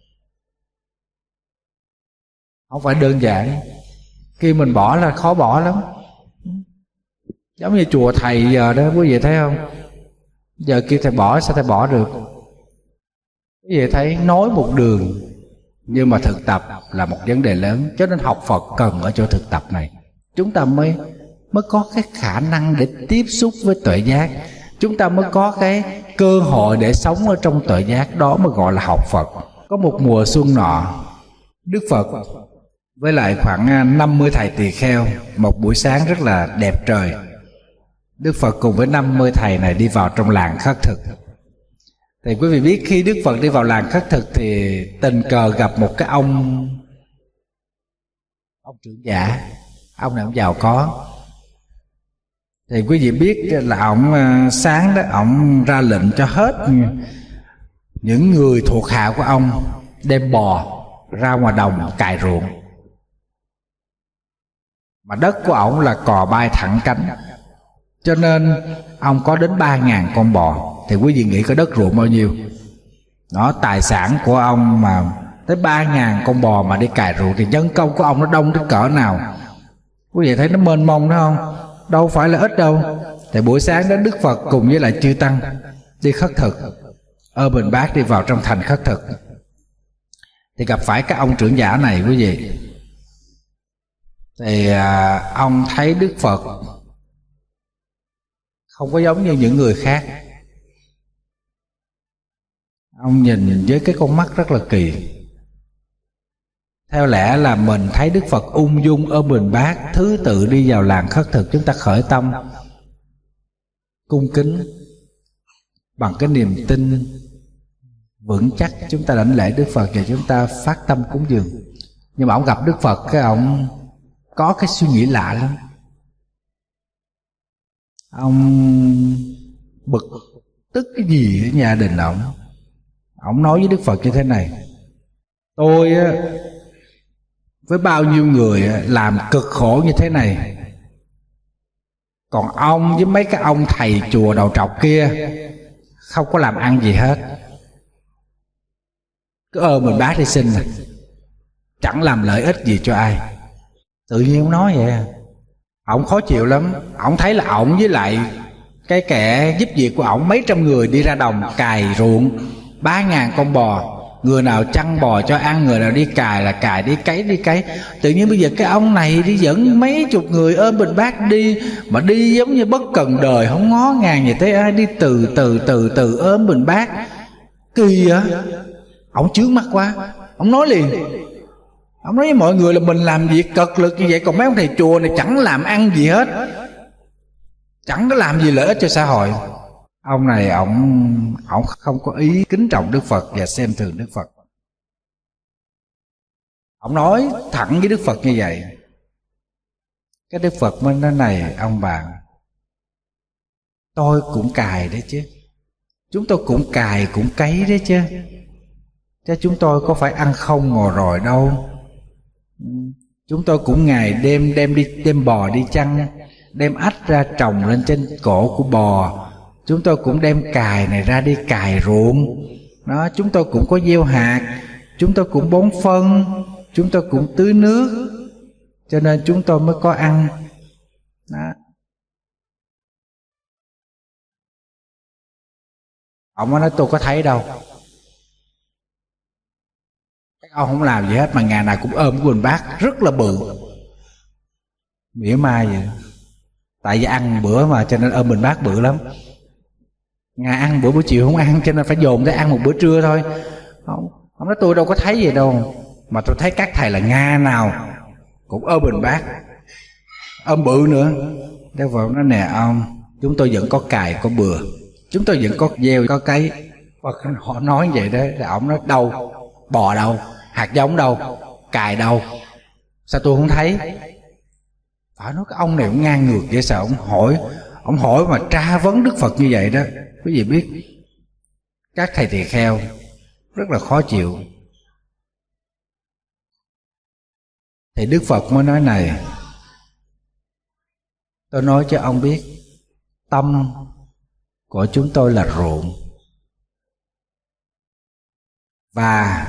Speaker 1: Không phải đơn giản. Khi mình bỏ là khó bỏ lắm. Giống như chùa thầy giờ đó, quý vị thấy không? Giờ kêu thầy bỏ sao thầy bỏ được? Quý vị thấy nói một đường, nhưng mà thực tập là một vấn đề lớn. Cho nên học Phật cần ở chỗ thực tập này, chúng ta mới có cái khả năng để tiếp xúc với tuệ giác. Chúng ta mới có cái cơ hội để sống ở trong tuệ giác. Đó mới gọi là học Phật. Có một mùa xuân nọ, Đức Phật với lại khoảng 50 thầy tỳ kheo, một buổi sáng rất là đẹp trời, Đức Phật cùng với 50 thầy này đi vào trong làng khất thực. Thì quý vị biết khi Đức Phật đi vào làng khất thực thì tình cờ gặp một cái ông trưởng giả. Ông này ông giàu có. Thì quý vị biết là ông sáng đó, ông ra lệnh cho hết những người thuộc hạ của ông đem bò ra ngoài đồng cày ruộng. Mà đất của ông là cò bay thẳng cánh, cho nên ông có đến 3.000 con bò. Thì quý vị nghĩ có đất ruộng bao nhiêu? Đó, tài sản của ông mà tới 3.000 con bò mà đi cày ruộng thì nhân công của ông nó đông đến cỡ nào? Quý vị thấy nó mênh mông đó không? Đâu phải là ít đâu. Thì buổi sáng đó Đức Phật cùng với lại chư tăng đi khất thực, Bình Bát đi vào trong thành khất thực. Thì gặp phải các ông trưởng giả này quý vị. Thì ông thấy Đức Phật không có giống như những người khác. Ông nhìn với cái con mắt rất là kỳ. Theo lẽ là mình thấy Đức Phật ung dung Bình Bát, thứ tự đi vào làng khất thực, chúng ta khởi tâm cung kính bằng cái niềm tin vững chắc, chúng ta đảnh lễ Đức Phật và chúng ta phát tâm cúng dường. Nhưng mà ông gặp Đức Phật, cái ông có cái suy nghĩ lạ lắm. Ông bực tức cái gì ở gia đình ông. Ông nói với Đức Phật như thế này: tôi với bao nhiêu người làm cực khổ như thế này, còn ông với mấy cái ông thầy chùa đầu trọc kia không có làm ăn gì hết, cứ mình bác đi xin, chẳng làm lợi ích gì cho ai. Tự nhiên ông nói vậy. Ông khó chịu lắm. Ông thấy là ông với lại cái kẻ giúp việc của ông mấy trăm người đi ra đồng cày ruộng, 3.000 con bò, người nào chăn bò cho ăn, người nào đi cày là cày, đi cấy. Tự nhiên bây giờ cái ông này đi dẫn mấy chục người bình bát đi, mà đi giống như bất cần đời, không ngó ngàng gì tới ai, đi từ bình bát. Kỳ á. Ông chướng mắt quá. Ông nói liền. Ông nói với mọi người là mình làm việc cực lực như vậy, còn mấy ông thầy chùa này chẳng làm ăn gì hết, chẳng có làm gì lợi ích cho xã hội. Ông này ông không có ý kính trọng Đức Phật và xem thường Đức Phật. Ông nói thẳng với Đức Phật như vậy. Cái Đức Phật mới nói: này ông bạn, tôi cũng cài đấy chứ, chúng tôi cũng cài cũng cấy đấy chứ chúng tôi có phải ăn không ngồi rồi đâu. Chúng tôi cũng ngày đêm đem bò đi chăn, đem ách ra trồng lên trên cổ của bò. Chúng tôi cũng đem cài này ra đi cài ruộng đó. Chúng tôi cũng có gieo hạt, chúng tôi cũng bón phân, chúng tôi cũng tưới nước, cho nên chúng tôi mới có ăn đó. Ông nói tôi có thấy đâu, các ông không làm gì hết mà ngày nào cũng ôm cái bình bát rất là bự, mỉa mai vậy. Tại vì ăn bữa mà cho nên ôm bình bát bự lắm. Ngày ăn buổi chiều không ăn, cho nên phải dồn để ăn một bữa trưa thôi. Ông nói tôi đâu có thấy gì đâu, mà tôi thấy các thầy là Nga nào cũng ôm bình bát, ôm bự nữa. Đức Phật nói: nè ông, chúng tôi vẫn có cài có bừa, chúng tôi vẫn có gieo có cấy. Họ nói vậy đó. Rồi ông nói: đâu, bò đâu, hạt giống đâu, cài đâu, sao tôi không thấy? Phải nói cái ông này cũng ngang ngược vậy. Sao ông hỏi, Ông hỏi mà tra vấn Đức Phật như vậy đó, quý vị biết các thầy tỳ kheo rất là khó chịu. Thì Đức Phật mới nói này: tôi nói cho ông biết, tâm của chúng tôi là ruộng, và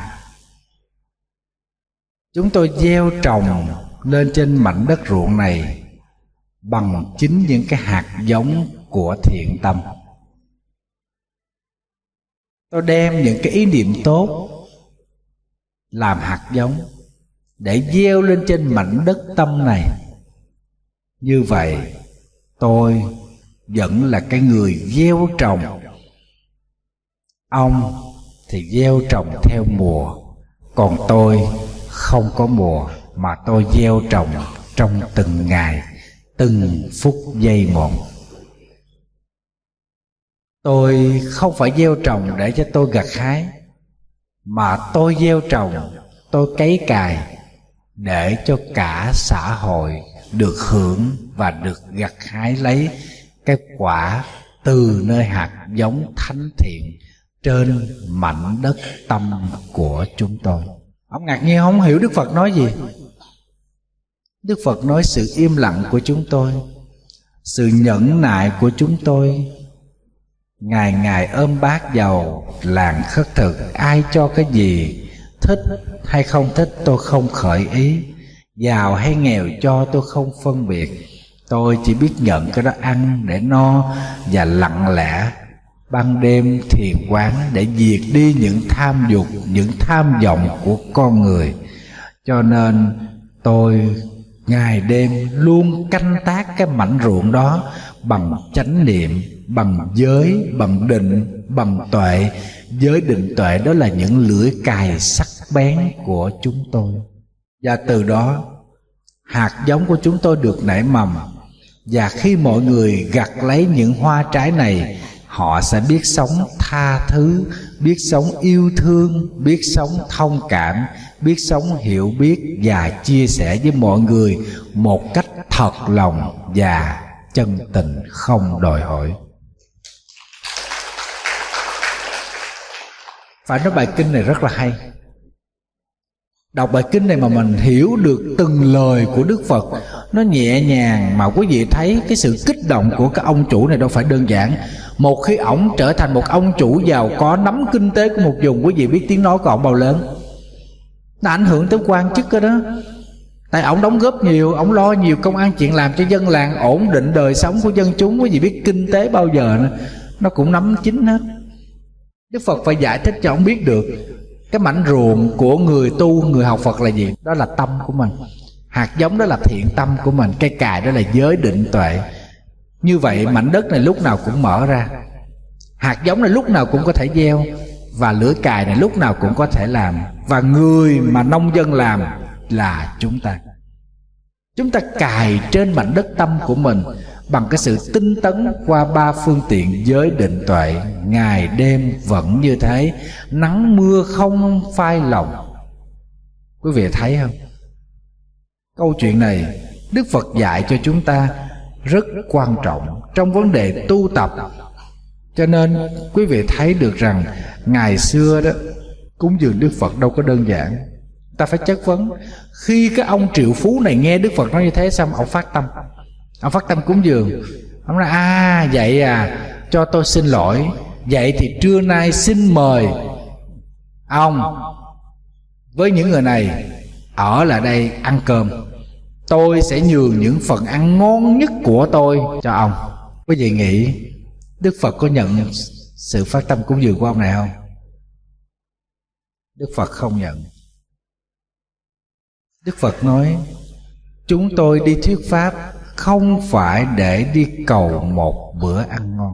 Speaker 1: chúng tôi gieo trồng lên trên mảnh đất ruộng này bằng chính những cái hạt giống của thiện tâm. Tôi đem những cái ý niệm tốt làm hạt giống để gieo lên trên mảnh đất tâm này. Như vậy tôi vẫn là cái người gieo trồng. Ông thì gieo trồng theo mùa, còn tôi không có mùa, mà tôi gieo trồng trong từng ngày, từng phút giây một. Tôi không phải gieo trồng để cho tôi gặt hái, mà tôi gieo trồng, tôi cấy cài để cho cả xã hội được hưởng và được gặt hái lấy cái quả từ nơi hạt giống thánh thiện trên mảnh đất tâm của chúng tôi. Ông ngạc nhiên không hiểu Đức Phật nói gì. Đức Phật nói sự im lặng của chúng tôi, sự nhẫn nại của chúng tôi, ngày ngày ôm bát dầu làng khất thực, ai cho cái gì, thích hay không thích tôi không khởi ý, giàu hay nghèo cho tôi không phân biệt. Tôi chỉ biết nhận cái đó ăn để no, và lặng lẽ ban đêm thiền quán để diệt đi những tham dục, những tham vọng của con người. Cho nên tôi ngày đêm luôn canh tác cái mảnh ruộng đó bằng chánh niệm, bằng giới, bằng định, bằng tuệ. Giới định tuệ đó là những lưỡi cài sắc bén của chúng tôi. Và từ đó hạt giống của chúng tôi được nảy mầm. Và khi mọi người gặt lấy những hoa trái này, họ sẽ biết sống tha thứ, biết sống yêu thương, biết sống thông cảm, biết sống hiểu biết và chia sẻ với mọi người một cách thật lòng và chân tình, không đòi hỏi. Phải nói bài kinh này rất là hay. Đọc bài kinh này mà mình hiểu được từng lời của Đức Phật, nó nhẹ nhàng, mà quý vị thấy cái sự kích động của cái ông chủ này đâu phải đơn giản. Một khi ổng trở thành một ông chủ giàu có, nắm kinh tế của một vùng, quý vị biết tiếng nói của ổng bao lớn. Nó ảnh hưởng tới quan chức đó. Tại ổng đóng góp nhiều, ổng lo nhiều công ăn chuyện làm cho dân làng, ổn định đời sống của dân chúng. Quý vị biết kinh tế bao giờ nó cũng nắm chính hết. Đức Phật phải giải thích cho ổng biết được cái mảnh ruộng của người tu, người học Phật là gì? Đó là tâm của mình. Hạt giống đó là thiện tâm của mình. Cây cài đó là giới định tuệ. Như vậy mảnh đất này lúc nào cũng mở ra, hạt giống này lúc nào cũng có thể gieo, và lưỡi cài này lúc nào cũng có thể làm. Và người mà nông dân làm là chúng ta. Chúng ta cài trên mảnh đất tâm của mình bằng cái sự tinh tấn qua ba phương tiện giới định tuệ. Ngày đêm vẫn như thế, nắng mưa không phai lòng. Quý vị thấy không? Câu chuyện này Đức Phật dạy cho chúng ta rất quan trọng trong vấn đề tu tập. Cho nên quý vị thấy được rằng ngày xưa đó, cúng dường Đức Phật đâu có đơn giản. Ta phải chất vấn. Khi cái ông triệu phú này nghe Đức Phật nói như thế xong, ông phát tâm. Ông phát tâm cúng dường. Ông nói vậy cho tôi xin lỗi. Vậy thì trưa nay xin mời ông với những người này ở lại đây ăn cơm. Tôi sẽ nhường những phần ăn ngon nhất của tôi cho ông. Quý vị nghĩ Đức Phật có nhận sự phát tâm cúng dường của ông này không? Đức Phật không nhận. Đức Phật nói chúng tôi đi thuyết pháp không phải để đi cầu một bữa ăn ngon.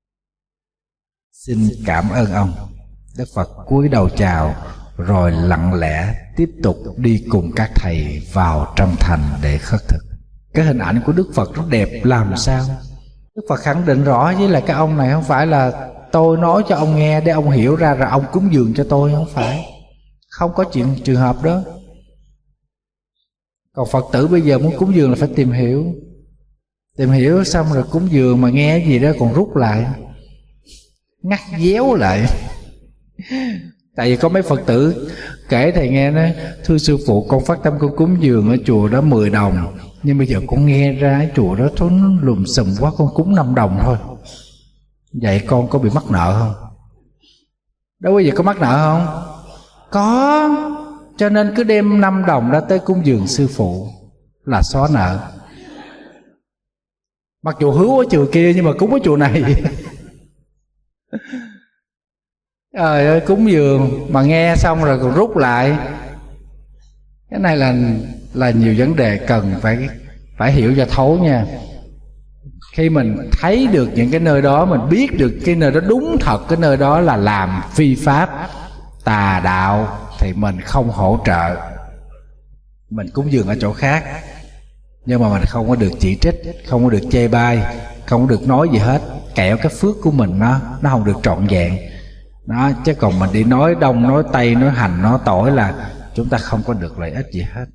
Speaker 1: Xin cảm ơn ông. Đức Phật cúi đầu chào rồi lặng lẽ tiếp tục đi cùng các thầy vào trong thành để khất thực. Cái hình ảnh của Đức Phật nó đẹp làm sao. Đức Phật khẳng định rõ với lại cái ông này không phải là tôi nói cho ông nghe để ông hiểu ra rồi ông cúng dường cho tôi, không phải. Không có trường hợp đó. Còn Phật tử bây giờ muốn cúng dường là phải tìm hiểu. Tìm hiểu xong rồi cúng dường mà nghe gì đó còn rút lại, ngắt déo lại. Tại vì có mấy Phật tử kể thầy nghe nói: thưa sư phụ, con phát tâm con cúng dường ở chùa đó 10 đồng, nhưng bây giờ con nghe ra cái chùa đó nó lùm xùm quá, con cúng 5 đồng thôi. Vậy con có bị mắc nợ không? Đâu có gì có mắc nợ không? Có. Cho nên cứ đem 5 đồng đó tới cúng dường sư phụ là xóa nợ. Mặc dù hứa ở chùa kia nhưng mà cúng ở chùa này. Trời ơi, cúng dường mà nghe xong rồi còn rút lại. Cái này là nhiều vấn đề cần phải hiểu cho thấu nha. Khi mình thấy được những cái nơi đó, mình biết được cái nơi đó đúng thật, cái nơi đó là làm phi pháp, tà đạo, thì mình không hỗ trợ. Mình cúng dường ở chỗ khác, nhưng mà mình không có được chỉ trích, không có được chê bai, không có được nói gì hết. Kẹo cái phước của mình nó không được trọn vẹn đó. Chứ còn mình đi nói đông nói tây, nói hành nói tỏi là chúng ta không có được lợi ích gì hết.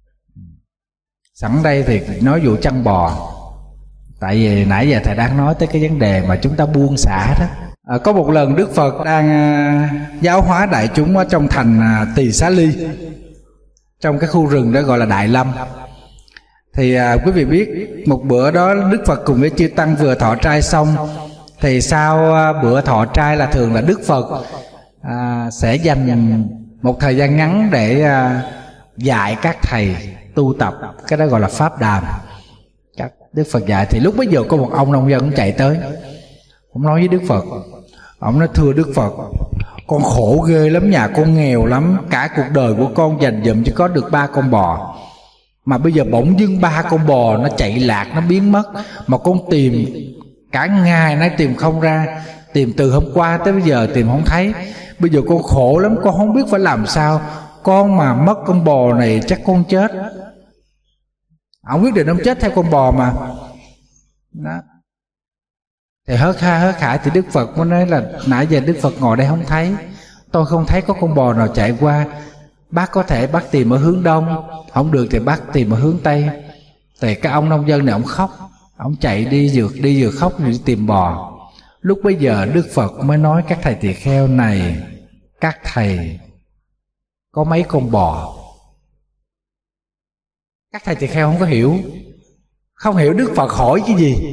Speaker 1: Sẵn đây thì nói vụ chăn bò. Tại vì nãy giờ thầy đang nói tới cái vấn đề mà chúng ta buông xả đó. Có một lần Đức Phật đang giáo hóa đại chúng ở trong thành Tỳ Xá Ly, trong cái khu rừng đó gọi là Đại Lâm. Thì quý vị biết, một bữa đó Đức Phật cùng với chư tăng vừa thọ trai xong, thì sau bữa thọ trai là thường là Đức Phật sẽ dành một thời gian ngắn để dạy các thầy tu tập. Cái đó gọi là pháp đàm. Các Đức Phật dạy. Thì lúc bấy giờ có một ông nông dân cũng chạy tới, ông nói với Đức Phật. Ông nói: thưa Đức Phật, con khổ ghê lắm, nhà con nghèo lắm, cả cuộc đời của con dành dụm chỉ có được 3 con bò, mà bây giờ bỗng dưng 3 con bò nó chạy lạc, nó biến mất, mà con tìm cả ngày nay tìm không ra, tìm từ hôm qua tới bây giờ tìm không thấy. Bây giờ con khổ lắm, con không biết phải làm sao. Con mà mất con bò này chắc con chết. Ông quyết định ông chết theo con bò mà đó. Thì hớt hải thì Đức Phật mới nói là: nãy giờ Đức Phật ngồi đây không thấy, tôi không thấy có con bò nào chạy qua. Bác có thể bác tìm ở hướng đông, không được thì bác tìm ở hướng tây. Thì cái ông nông dân này ông khóc, ông chạy đi vừa khóc vừa đi tìm bò. Lúc bấy giờ Đức Phật mới nói: các thầy tỳ kheo này, các thầy có mấy con bò? Các thầy tỳ kheo không hiểu Đức Phật hỏi cái gì.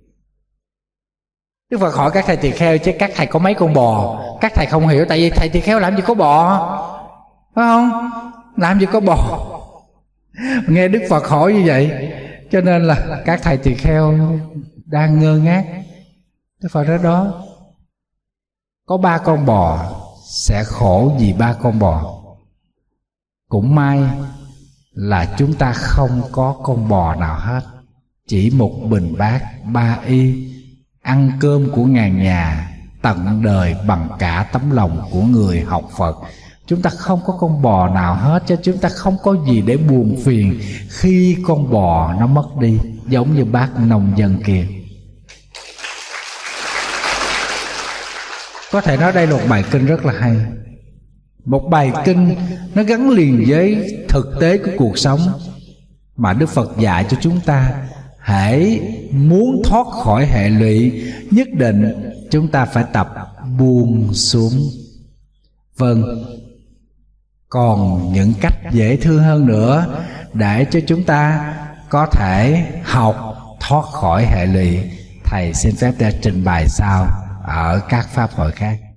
Speaker 1: Đức Phật hỏi các thầy tỳ kheo chứ các thầy có mấy con bò. Các thầy không hiểu, tại vì thầy tỳ kheo làm gì có bò, phải không? Làm gì có bò. Nghe Đức Phật hỏi như vậy, cho nên là các thầy tỳ kheo đang ngơ ngác. Đức Phật nói: đó, có 3 con bò sẽ khổ vì 3 con bò. Cũng may là chúng ta không có con bò nào hết, chỉ một bình bát 3 y, ăn cơm của ngàn nhà, tận đời bằng cả tấm lòng của người học Phật. Chúng ta không có con bò nào hết, cho chúng ta không có gì để buồn phiền khi con bò nó mất đi, giống như bác nông dân kia. Có thể nói đây là một bài kinh rất là hay. Một bài kinh nó gắn liền với thực tế của cuộc sống mà Đức Phật dạy cho chúng ta. Hễ muốn thoát khỏi hệ lụy, nhất định chúng ta phải tập buông xuống. Vâng, còn những cách dễ thương hơn nữa để cho chúng ta có thể học thoát khỏi hệ lụy, thầy xin phép để trình bày sau ở các pháp hội khác.